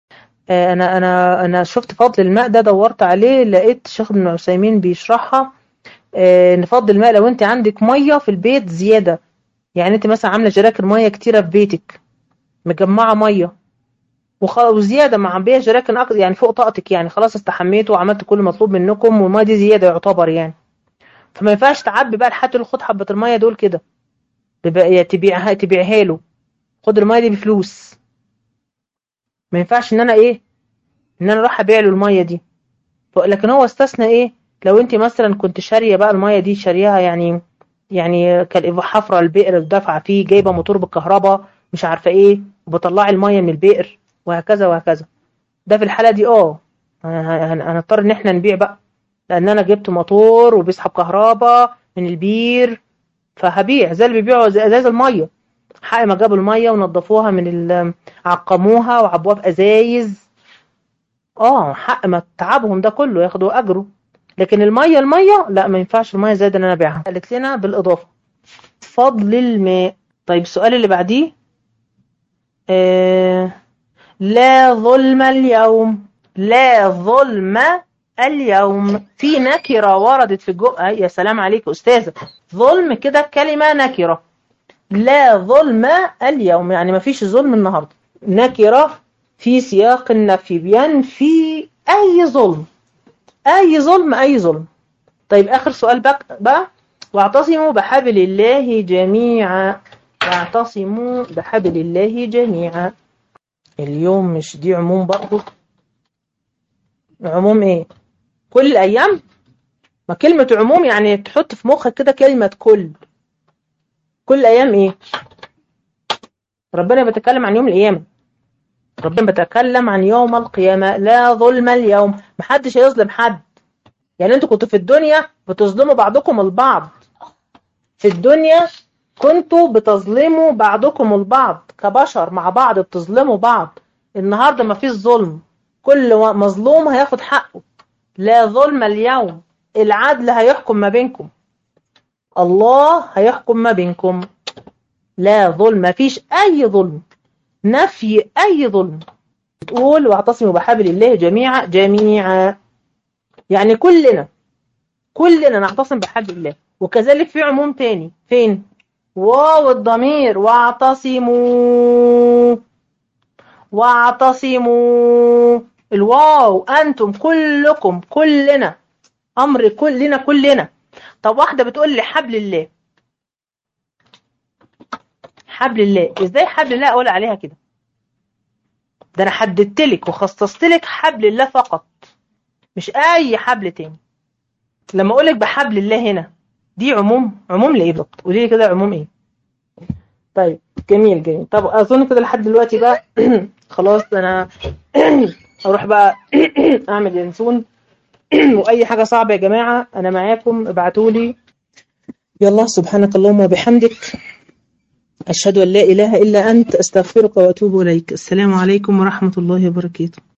S1: أنا شفت فضل الماء ده، دورت عليه لقيت الشيخ ابن عثيمين بيشرحها. إن فضل الماء لو أنت عندك مية في البيت زيادة، يعني أنت مثلا عاملة جراكن مية كتيرة في بيتك، مجمعة مية وزيادة مع بيها جراكن يعني فوق طاقتك، يعني خلاص استحميتوا وعملت كل مطلوب منكم والمية دي زيادة يعتبر يعني، فما ينفعش تعبي بقى لحد خد حبة المية دول كده تبيعها له، خد المية دي بفلوس. ما ينفعش ان انا ان انا اروح ابيع له المية دي. لكن هو استثنى لو انت مثلا كنت شارية بقى المية دي شاريها يعني حفرة البئر دافعة فيه، جايبة موتور بالكهرباء مش عارفة وبطلعي المية من البئر وهكذا وهكذا. ده في الحالة دي هنضطر ان احنا نبيع بقى، لان انا جبت موتور وبيسحب كهرباء من البير، فهبيع زي اللي بيبيعوا ازاز المية. حق ما جابوا المية ونضفوها عقموها وعبوها بأزايز، حق ما تعبهم ده كله ياخدوا أجره. لكن المية لا، ما ينفعش المية زي ده ان انا ابيعها. قالت لنا بالإضافة فضل الماء. طيب السؤال اللي بعديه، لا ظلم اليوم. لا ظلم اليوم. في نكرة وردت في يا سلام عليك أستاذة. ظلم كده كلمة نكرة. لا ظلم اليوم يعني ما فيش ظلم النهاردة. نكرة في سياق النفي بينفي أي ظلم. أي ظلم أي ظلم. طيب آخر سؤال بقى. واعتصموا بحبل الله جميعا. واعتصموا بحبل الله جميعا. اليوم مش دي عموم برضه؟ عموم ايه؟ كل الأيام؟ ما كلمة عموم يعني تحط في مخك كده كلمة كل. كل الأيام ايه؟ ربنا بيتكلم عن يوم القيامة. ربنا بيتكلم عن يوم القيامة. لا ظلم اليوم. محدش هيظلم حد. يعني انتوا كنتوا في الدنيا بتظلموا بعضكم البعض. في الدنيا كنتوا بتظلموا بعضكم البعض كبشر مع بعض بتظلموا بعض. النهاردة ما فيش ظلم. كل مظلوم هياخد حقه. لا ظلم اليوم. العدل هيحكم ما بينكم. الله هيحكم ما بينكم. لا ظلم. ما فيش أي ظلم. نفي أي ظلم. تقول واعتصموا بحبل الله جميعا. جميعا يعني كلنا نعتصم بحبل الله. وكذلك في عموم تاني فين؟ واو الضمير. واعتصموا. واعتصموا. الواو أنتم كلكم كلنا. أمر كلنا. طب واحدة بتقول لي حبل الله. حبل الله. ازاي حبل الله اقول عليها كده؟ ده انا حددت لك وخصصت لك حبل الله فقط. مش اي حبل تاني. لما اقول لك بحبل الله هنا دي عموم لايه بالظبط؟ قولي لي كده عموم ايه؟ طيب جميل. طب اظن كده لحد دلوقتي بقى خلاص انا اروح بقى اعمل ينسون. واي حاجه صعبه يا جماعه انا معاكم ابعتوا لي. يلا سبحانك اللهم وبحمدك أشهد أن لا إله إلا أنت أستغفرك وأتوب إليك. السلام عليكم ورحمة الله وبركاته.